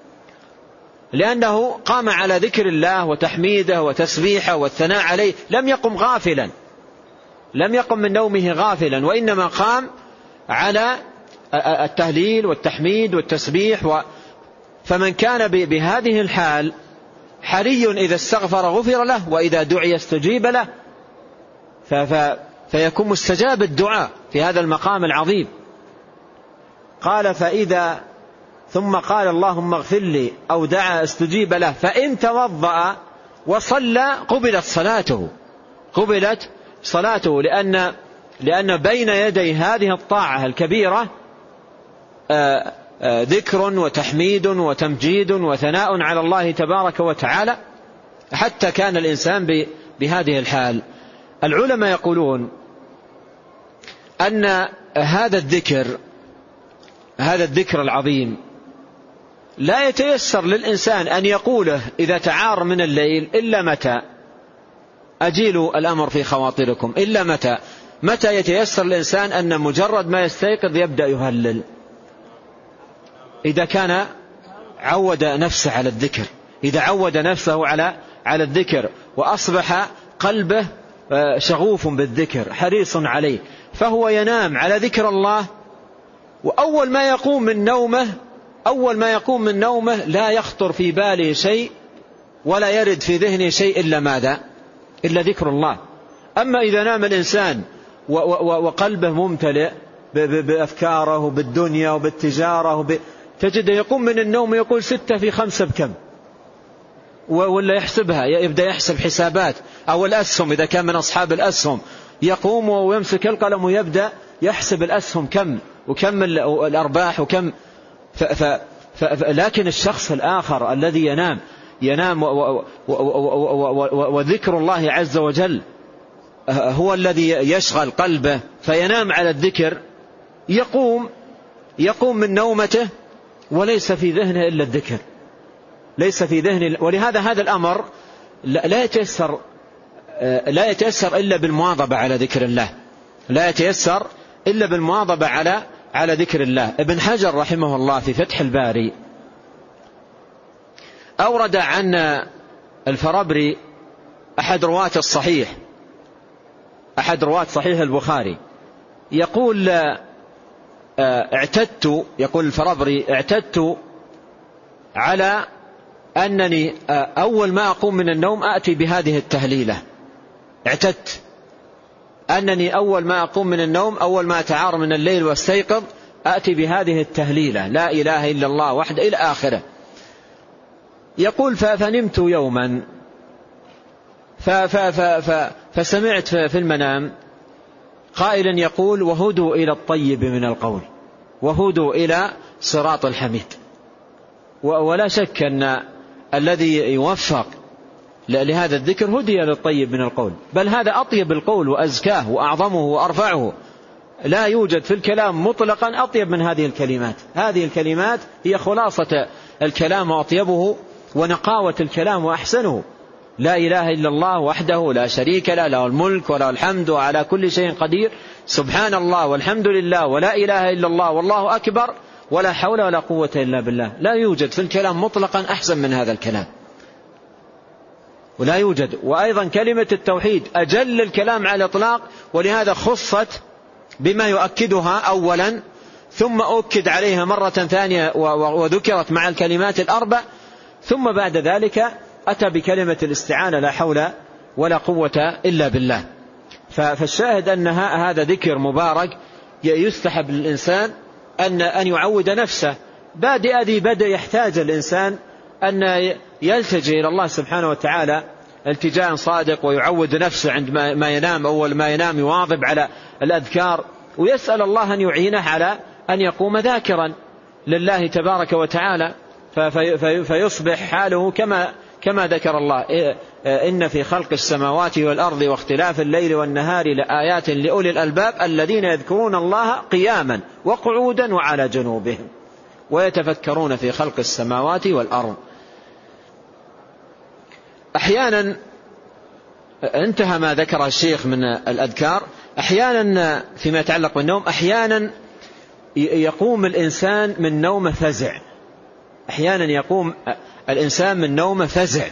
لأنه قام على ذكر الله وتحميده وتسبيحه والثناء عليه، لم يقم غافلا، لم يقم من نومه غافلا، وإنما قام على التهليل والتحميد والتسبيح. فمن كان بهذه الحال حري إذا استغفر غفر له، وإذا دعي استجيب له، فيكون مستجاب الدعاء في هذا المقام العظيم. قال فإذا ثم قال اللهم اغفر لي أو دعا استجيب له، فإن توضأ وصلى قبلت صلاته، قبلت صلاته، لأن بين يدي هذه الطاعة الكبيرة ذكر وتحميد وتمجيد وثناء على الله تبارك وتعالى، حتى كان الإنسان بهذه الحال. العلماء يقولون أن هذا الذكر العظيم لا يتيسر للإنسان أن يقوله إذا تعار من الليل إلا متى؟ أجيلوا الأمر في خواطركم، إلا متى يتيسر الإنسان أن مجرد ما يستيقظ يبدأ يهلل؟ إذا كان عود نفسه على الذكر، إذا عود نفسه على الذكر وأصبح قلبه شغوف بالذكر حريص عليه، فهو ينام على ذكر الله، وأول ما يقوم من نومه لا يخطر في باله شيء ولا يرد في ذهنه شيء إلا ماذا؟ إلا ذكر الله. أما إذا نام الإنسان وقلبه ممتلئ بأفكاره وبالدنيا وبالتجارة تجد يقوم من النوم يقول 6 في 5 بكم، ولا يحسبها، يبدأ يحسب حسابات، أو الأسهم إذا كان من أصحاب الأسهم يقوم ويمسك القلم ويبدأ يحسب الأسهم كم وكم الأرباح وكم. لكن الشخص الآخر الذي ينام وذكر الله عز وجل هو الذي يشغل قلبه فينام على الذكر، يقوم من نومته وليس في ذهنه إلا الذكر، ليس في ذهنه. ولهذا هذا الأمر لا يتيسر إلا بالمواظبة على ذكر الله، لا يتيسر إلا بالمواظبة على ذكر الله. ابن حجر رحمه الله في فتح الباري أورد عن الفرابري أحد رواة الصحيح، أحد رواة صحيح البخاري، يقول يقول الفرابري اعتدت على أنني أول ما أقوم من النوم آتي بهذه التهليلة. اعتدت أنني أول ما أقوم من النوم، أول ما أتعار من الليل واستيقظ، آتي بهذه التهليلة، لا إله إلا الله وحده، إلى آخره. يقول فنمت يوما فسمعت في المنام قائلا يقول: وهدوا إلى الطيب من القول، وهدوا إلى صراط الحميد. ولا شك أن الذي يوفق لهذا الذكر هدي للطيب من القول، بل هذا أطيب القول وأزكاه وأعظمه وأرفعه. لا يوجد في الكلام مطلقا أطيب من هذه الكلمات. هذه الكلمات هي خلاصة الكلام وأطيبه، ونقاوة الكلام وأحسنه. لا إله إلا الله وحده لا شريك له، له الملك وله الحمد وعلى كل شيء قدير، سبحان الله والحمد لله ولا إله إلا الله والله أكبر ولا حول ولا قوة إلا بالله. لا يوجد في الكلام مطلقا أحسن من هذا الكلام، ولا يوجد. وأيضا كلمة التوحيد أجل الكلام على الإطلاق، ولهذا خصت بما يؤكدها أولا، ثم أكد عليها مرة ثانية وذكرت مع الكلمات الأربع، ثم بعد ذلك أتى بكلمة الاستعانة، لا حول ولا قوة إلا بالله. فالشاهد أن هذا ذكر مبارك يستحب للإنسان أن يعود نفسه. بادئ ذي بدء يحتاج الإنسان أن يلتجئ إلى الله سبحانه وتعالى التجاء صادق، ويعود نفسه عندما ينام، أول ما ينام يواظب على الأذكار، ويسأل الله أن يعينه على أن يقوم ذاكرا لله تبارك وتعالى، فيصبح حاله كما ذكر الله: إن في خلق السماوات والأرض واختلاف الليل والنهار لآيات لأولي الألباب الذين يذكرون الله قياما وقعودا وعلى جنوبهم ويتفكرون في خلق السماوات والأرض. أحيانا انتهى ما ذكر الشيخ من الأذكار. أحيانا فيما يتعلق بالنوم، أحيانا يقوم الإنسان من نومه فزع، أحيانا يقوم الإنسان من نومه فزع،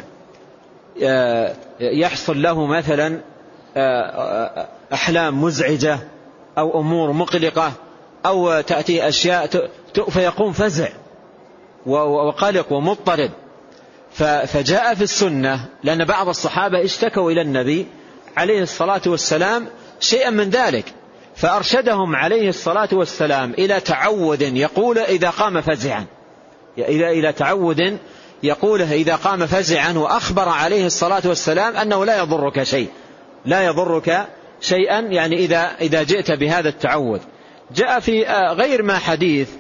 يحصل له مثلا أحلام مزعجة أو أمور مقلقة أو تأتي أشياء فيقوم فزع وقلق ومضطرب. فجاء في السنة، لأن بعض الصحابة اشتكوا إلى النبي عليه الصلاة والسلام شيئا من ذلك، فأرشدهم عليه الصلاة والسلام إلى تعوذ يقول إذا قام فزعا، إلى تعوذ يقوله إذا قام فزعا، وأخبر عليه الصلاة والسلام أنه لا يضرك شيء، لا يضرك شيئا، يعني إذا جئت بهذا التعوذ. جاء في غير ما حديث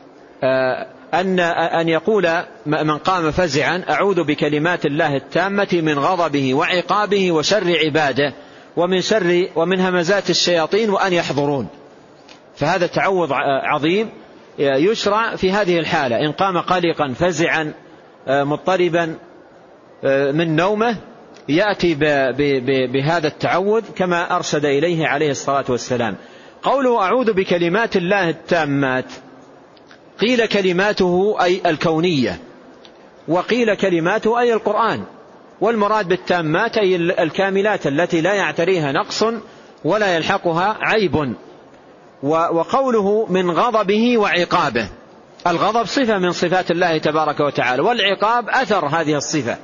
أن يقول من قام فزعا: أعوذ بكلمات الله التامة من غضبه وعقابه وشر عباده ومن همزات الشياطين وأن يحضرون. فهذا تعوذ عظيم يشرع في هذه الحالة، إن قام قلقا فزعا مضطربا من نومه يأتي بهذا التعوذ كما أرشد إليه عليه الصلاة والسلام. قوله أعوذ بكلمات الله التامات، قيل كلماته أي الكونية، وقيل كلماته أي القرآن، والمراد بالتامات أي الكاملات التي لا يعتريها نقص ولا يلحقها عيب. وقوله من غضبه وعقابه، الغضب صفة من صفات الله تبارك وتعالى، والعقاب أثر هذه الصفة.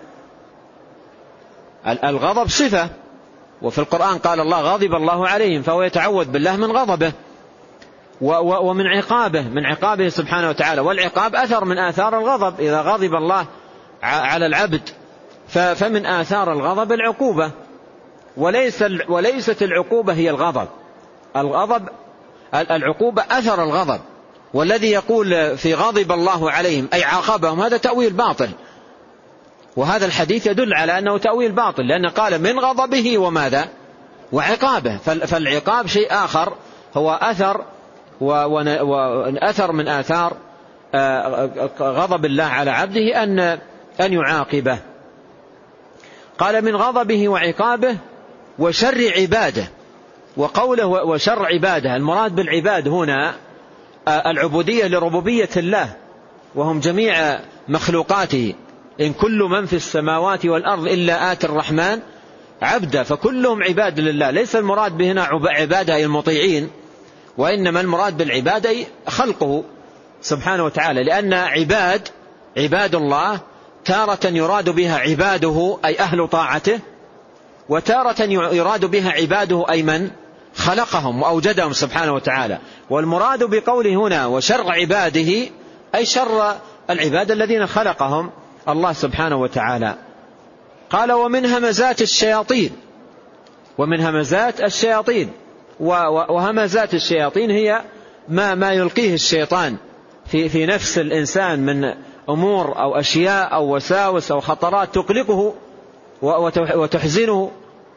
الغضب صفة، وفي القرآن قال الله غضب الله عليهم، فهو يتعوذ بالله من غضبه ومن عقابه، من عقابه سبحانه وتعالى. والعقاب أثر من آثار الغضب، إذا غضب الله على العبد فمن آثار الغضب العقوبة، وليست العقوبة هي الغضب. العقوبة أثر الغضب، والذي يقول في غضب الله عليهم أي عاقبهم هذا تأويل باطل، وهذا الحديث يدل على أنه تأويل باطل، لأنه قال من غضبه وماذا وعقابه، فالعقاب شيء آخر، هو أثر وأثر من آثار غضب الله على عبده أن يعاقبه. قال من غضبه وعقابه وشر عباده، وقوله وشرع عباده، المراد بالعباد هنا العبودية لربوبية الله، وهم جميع مخلوقاته. إن كل من في السماوات والأرض إلا آتي الرحمن عبدا، فكلهم عباد لله. ليس المراد بهنا عبادة المطيعين، وإنما المراد بالعبادة خلقه سبحانه وتعالى، لأن عباد الله تارة يراد بها عباده أي أهل طاعته، وتارة يراد بها عباده أي من خلقهم وأوجدهم سبحانه وتعالى. والمراد بقوله هنا وشر عباده أي شر العباد الذين خلقهم الله سبحانه وتعالى. قال ومن همزات الشياطين، ومن همزات الشياطين، وهمزات الشياطين هي ما يلقيه الشيطان في نفس الإنسان من أمور أو أشياء أو وساوس أو خطرات تقلقه وتحزنه،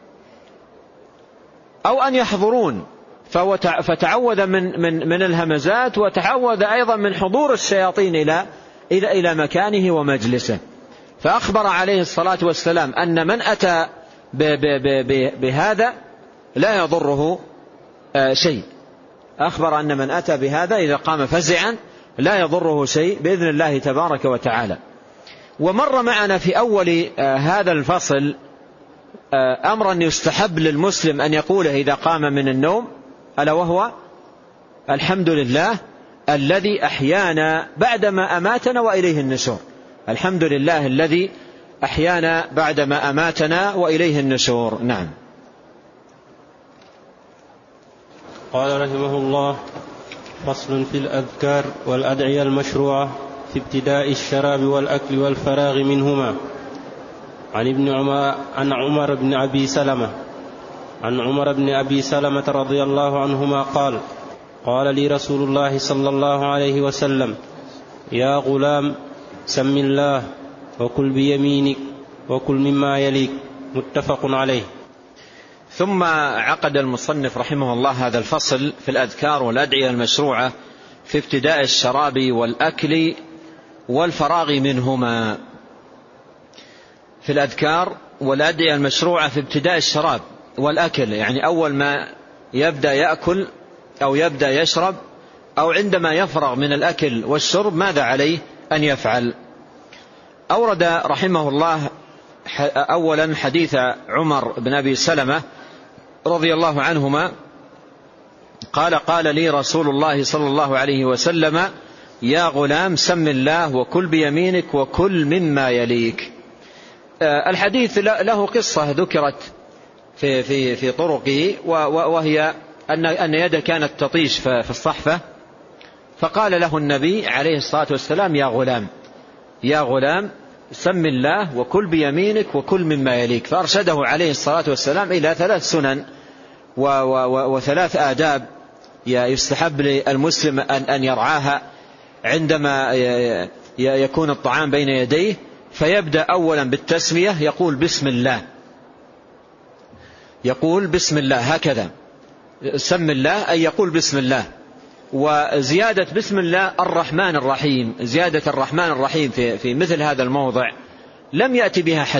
أو أن يحضرون، فتعوذ من الهمزات، وتعوذ أيضا من حضور الشياطين إلى مكانه ومجلسه. فأخبر عليه الصلاة والسلام أن من أتى بهذا لا يضره شيء. أخبر أن من أتى بهذا إذا قام فزعا لا يضره شيء بإذن الله تبارك وتعالى. ومر معنا في أول هذا الفصل أمرا يستحب للمسلم أن يقوله إذا قام من النوم، ألا وهو الحمد لله الذي أحيانا بعدما أماتنا وإليه النشور. الحمد لله الذي أحيانا بعدما أماتنا وإليه النشور. نعم. قال رحمه الله: فصل في الأذكار والأدعية المشروعة في ابتداء الشراب والأكل والفراغ منهما. عن عمر بن أبي سلمة رضي الله عنهما قال: قال لي رسول الله صلى الله عليه وسلم: يا غلام سم الله وكل بيمينك وكل مما يليك. متفق عليه. ثم عقد المصنف رحمه الله هذا الفصل في الأذكار والأدعية المشروعة في ابتداء الشراب والأكل والفراغ منهما. في الأذكار والأدعية المشروعة في ابتداء الشراب والأكل، يعني أول ما يبدأ يأكل أو يبدأ يشرب أو عندما يفرغ من الأكل والشرب ماذا عليه أن يفعل. أورد رحمه الله أولا حديث عمر بن أبي سلمة رضي الله عنهما قال لي رسول الله صلى الله عليه وسلم: يا غلام سم الله وكل بيمينك وكل مما يليك. الحديث له قصة ذكرت في طرقه، وهي أن يده كانت تطيش في الصحفة، فقال له النبي عليه الصلاة والسلام: يا غلام سم الله وكل بيمينك وكل مما يليك. فأرشده عليه الصلاة والسلام إلى 3 سنن و3 آداب يستحب للمسلم أن يرعاها عندما يكون الطعام بين يديه. فيبدأ أولا بالتسمية، يقول بسم الله هكذا، سم الله أي يقول بسم الله. وزيادة بسم الله الرحمن الرحيم، زيادة الرحمن الرحيم في مثل هذا الموضع لم يأتي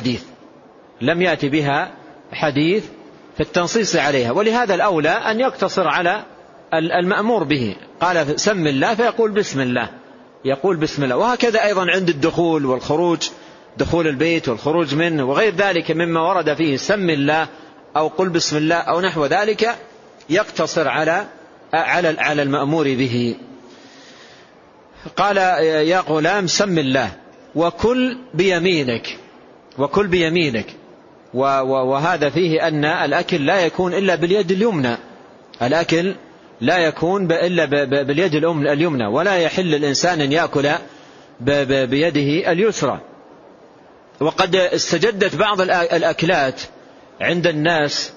بها حديث في التنصيص عليها، ولهذا الأولى أن يقتصر على المأمور به. قال سم الله فيقول بسم الله. وهكذا أيضا عند الدخول والخروج، دخول البيت والخروج منه وغير ذلك مما ورد فيه سم الله أو قل بسم الله أو نحو ذلك، يقتصر على المأمور به. قال: يا غلام سم الله وكل بيمينك. وهذا فيه أن الأكل لا يكون إلا باليد اليمنى، الأكل لا يكون إلا باليد اليمنى، ولا يحل الإنسان أن يأكل بيده اليسرى. وقد استجدت بعض الأكلات عند الناس،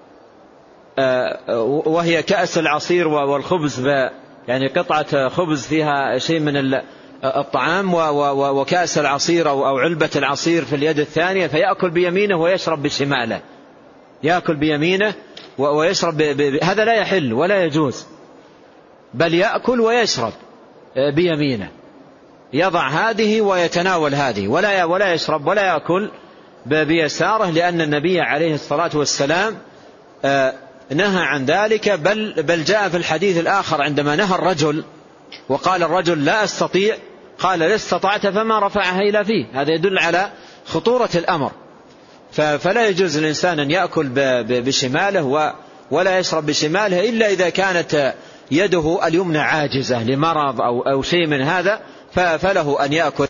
وهي كأس العصير والخبز، يعني قطعة خبز فيها شيء من الطعام وكأس العصير أو علبة العصير في اليد الثانية، فيأكل بيمينه ويشرب بشماله، يأكل بيمينه ويشرب هذا لا يحل ولا يجوز، بل يأكل ويشرب بيمينه، يضع هذه ويتناول هذه، ولا يشرب ولا يأكل بيساره، لأن النبي عليه الصلاة والسلام نهى عن ذلك، بل جاء في الحديث الآخر عندما نهى الرجل وقال الرجل لا أستطيع، قال لا استطعت فما رفعها إلى فيه. هذا يدل على خطورة الأمر. فلا يجوز الإنسان أن يأكل بشماله ولا يشرب بشماله إلا إذا كانت يده اليمنى عاجزة لمرض أو شيء من هذا، فله أن يأكل.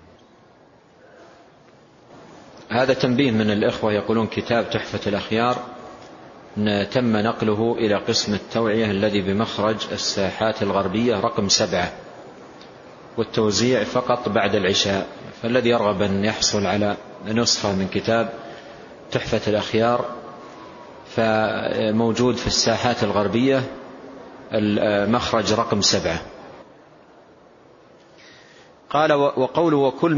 هذا تنبيه من الإخوة، يقولون كتاب تحفة الأخيار تم نقله إلى قسم التوعية الذي بمخرج الساحات الغربية رقم 7، والتوزيع فقط بعد العشاء. فالذي يرغب أن يحصل على نسخة من كتاب تحفة الأخيار فموجود في الساحات الغربية المخرج رقم 7. قال وقوله وكل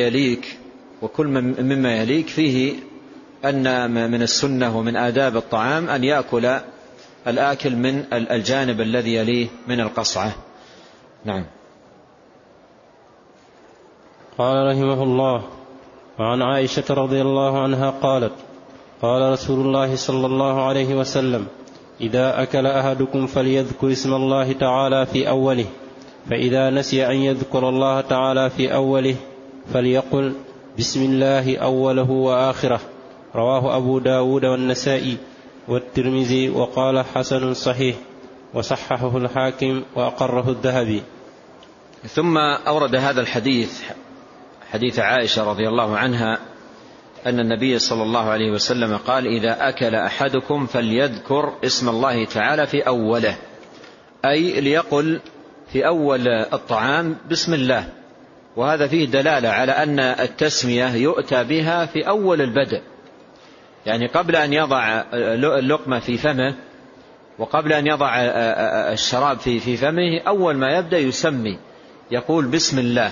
مما يليك فيه أن من السنة ومن آداب الطعام أن يأكل الآكل من الجانب الذي يليه من القصعة. نعم. قال رحمه الله: وعن عائشة رضي الله عنها قالت: قال رسول الله صلى الله عليه وسلم: إذا أكل أحدكم فليذكر اسم الله تعالى في أوله، فإذا نسي أن يذكر الله تعالى في أوله فليقل بسم الله أوله وآخره. رواه أبو داود والنسائي والترمذي وقال حسن صحيح، وصححه الحاكم وأقره الذهبي. ثم أورد هذا الحديث، حديث عائشة رضي الله عنها، أن النبي صلى الله عليه وسلم قال: إذا أكل أحدكم فليذكر اسم الله تعالى في أوله، أي ليقل في أول الطعام بسم الله. وهذا فيه دلالة على أن التسمية يؤتى بها في أول البدء، يعني قبل أن يضع اللقمة في فمه وقبل أن يضع الشراب في فمه، أول ما يبدأ يسمي، يقول بسم الله.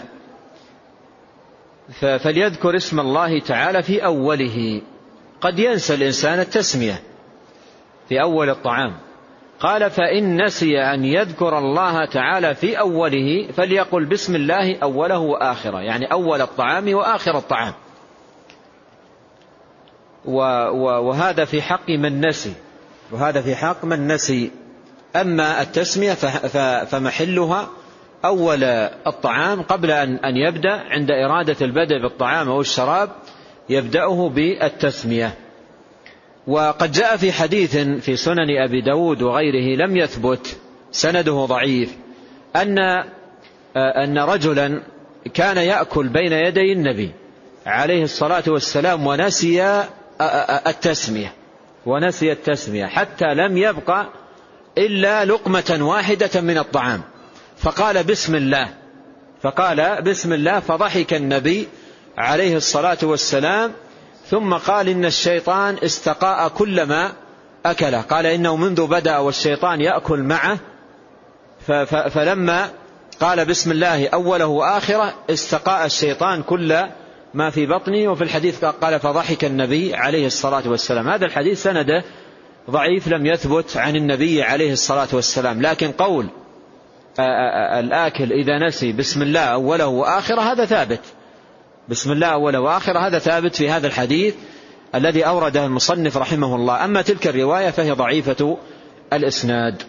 فليذكر اسم الله تعالى في أوله. قد ينسى الإنسان التسمية في أول الطعام. قال: فإن نسي أن يذكر الله تعالى في أوله فليقل بسم الله أوله وآخره، يعني أول الطعام وآخر الطعام. وهذا في حق من نسي. أما التسمية فمحلها أول الطعام قبل أن يبدأ، عند إرادة البدء بالطعام أو الشراب يبدأه بالتسمية. وقد جاء في حديث في سنن أبي داود وغيره لم يثبت، سنده ضعيف، أن رجلا كان يأكل بين يدي النبي عليه الصلاة والسلام ونسي التسمية حتى لم يبقى إلا لقمة واحدة من الطعام، فقال بسم الله فضحك النبي عليه الصلاة والسلام، ثم قال: إن الشيطان استقاء كلما أكله. قال: إنه منذ بدأ والشيطان يأكل معه، فلما قال بسم الله أوله وآخره استقاء الشيطان كل ما في بطنه. وفي الحديث قال: فضحك النبي عليه الصلاة والسلام. هذا الحديث سنده ضعيف، لم يثبت عن النبي عليه الصلاة والسلام. لكن قول الآكل إذا نسي بسم الله أوله وآخره هذا ثابت، بسم الله أوله وآخره هذا ثابت في هذا الحديث الذي أورده المصنف رحمه الله. أما تلك الرواية فهي ضعيفة الإسناد.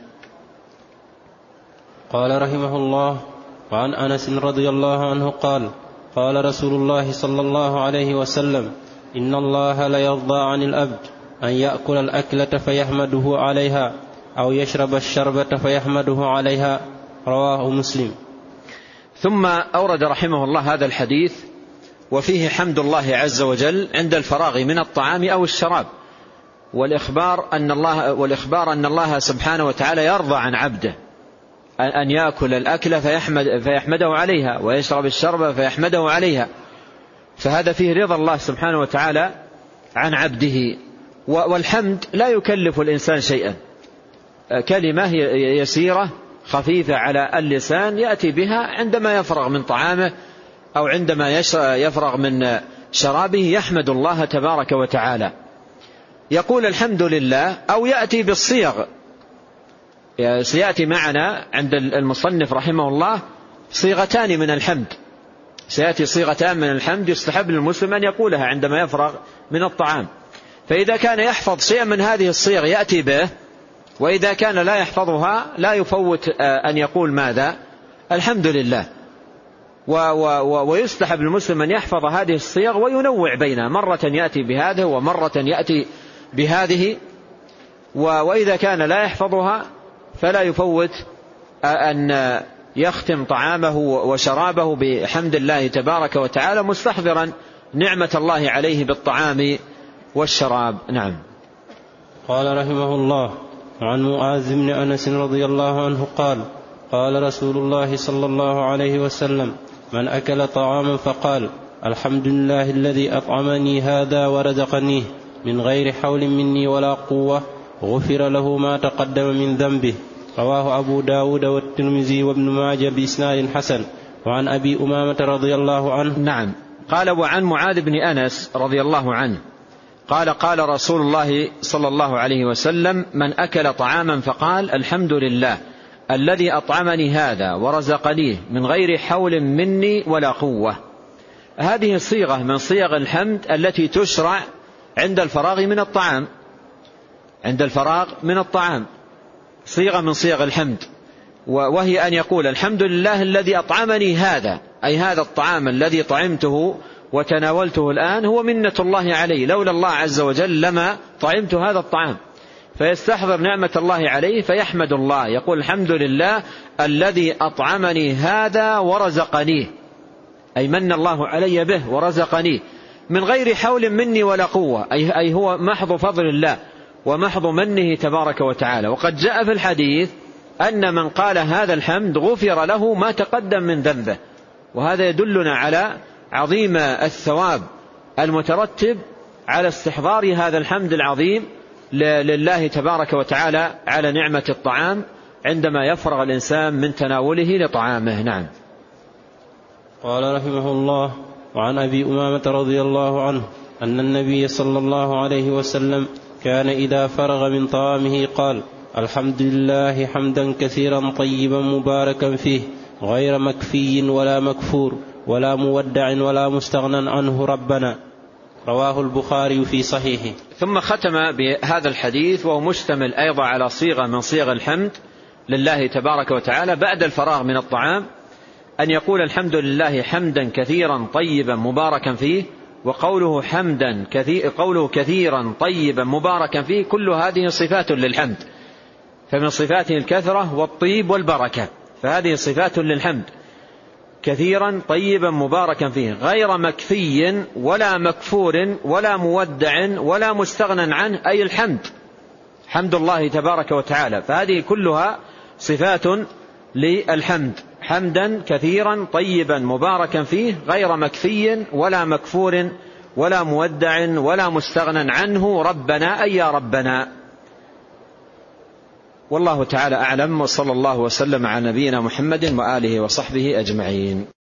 قال رحمه الله: وعن أنس رضي الله عنه قال: قال رسول الله صلى الله عليه وسلم: إن الله لا يرضى عن الأبد أن يأكل الأكلة فيحمده عليها، أو يشرب الشربة فيحمده عليها. رواه مسلم. ثم أورد رحمه الله هذا الحديث وفيه حمد الله عز وجل عند الفراغ من الطعام أو الشراب، والإخبار أن الله سبحانه وتعالى يرضى عن عبده أن يأكل الأكلة فيحمده عليها، ويشرب الشربة فيحمده عليها. فهذا فيه رضا الله سبحانه وتعالى عن عبده. والحمد لا يكلف الإنسان شيئا، كلمة يسيرة خفيفة على اللسان يأتي بها عندما يفرغ من طعامه أو عندما يفرغ من شرابه، يحمد الله تبارك وتعالى، يقول الحمد لله، أو يأتي بالصيغ. سيأتي معنا عند المصنف رحمه الله صيغتان من الحمد، سيأتي صيغتان من الحمد يستحب للمسلم أن يقولها عندما يفرغ من الطعام. فإذا كان يحفظ شيئا من هذه الصيغ يأتي به وإذا كان لا يحفظها لا يفوت أن يقول ماذا؟ الحمد لله. ويستحب للمسلم أن يحفظ هذه الصيغ وينوع بينها، مرة يأتي بهذه ومرة يأتي بهذه. وإذا كان لا يحفظها فلا يفوت أن يختم طعامه وشرابه بحمد الله تبارك وتعالى مستحضرا نعمة الله عليه بالطعام والشراب. نعم. قال رحمه الله: عن معاذ بن أنس رضي الله عنه قال: قال رسول الله صلى الله عليه وسلم: من أكل طعاما فقال: الحمد لله الذي أطعمني هذا ورزقنيه من غير حول مني ولا قوة، غفر له ما تقدم من ذنبه. رواه أبو داود والترمذي وابن ماجه بإسناد حسن. وعن أبي أمامة رضي الله عنه. نعم. قال: وعن معاذ بن أنس رضي الله عنه قال: قال رسول الله صلى الله عليه وسلم: من أكل طعاما فقال: الحمد لله الذي أطعمني هذا ورزقنيه من غير حول مني ولا قوة. هذه صيغة من صيغ الحمد التي تشرع عند الفراغ من الطعام. عند الفراغ من الطعام صيغة من صيغ الحمد، وهي أن يقول: الحمد لله الذي أطعمني هذا، أي هذا الطعام الذي طعمته وتناولته الآن هو منة الله علي، لولا الله عز وجل لما طعمت هذا الطعام. فيستحضر نعمة الله عليه فيحمد الله، يقول: الحمد لله الذي أطعمني هذا ورزقنيه، أي من الله علي به ورزقنيه من غير حول مني ولا قوة، أي هو محض فضل الله ومحض منه تبارك وتعالى. وقد جاء في الحديث أن من قال هذا الحمد غفر له ما تقدم من ذنبه، وهذا يدلنا على عظيم الثواب المترتب على استحضار هذا الحمد العظيم لله تبارك وتعالى على نعمة الطعام عندما يفرغ الإنسان من تناوله لطعامه. نعم. قال رحمه الله: وعن أبي أمامة رضي الله عنه أن النبي صلى الله عليه وسلم كان إذا فرغ من طعامه قال: الحمد لله حمدا كثيرا طيبا مباركا فيه غير مكفي ولا مكفور ولا مودع ولا مستغنى عنه ربنا. رواه البخاري في صحيحه. ثم ختم بهذا الحديث وهو مشتمل أيضا على صيغة من صيغ الحمد لله تبارك وتعالى بعد الفراغ من الطعام، أن يقول: الحمد لله حمدا كثيرا طيبا مباركا فيه. وقوله حمدا قوله كثيرا طيبا مباركا فيه كل هذه صفات للحمد، فمن صفاته الكثرة والطيب والبركة، فهذه صفات للحمد: كثيرا طيبا مباركا فيه غير مكفي ولا مكفور ولا مودع ولا مستغنى عنه، أي الحمد حمد الله تبارك وتعالى. فهذه كلها صفات للحمد: حمدا كثيرا طيبا مباركا فيه غير مكفي ولا مكفور ولا مودع ولا مستغنى عنه ربنا، أي يا ربنا. والله تعالى أعلم، وصلى الله وسلم على نبينا محمد وآله وصحبه أجمعين.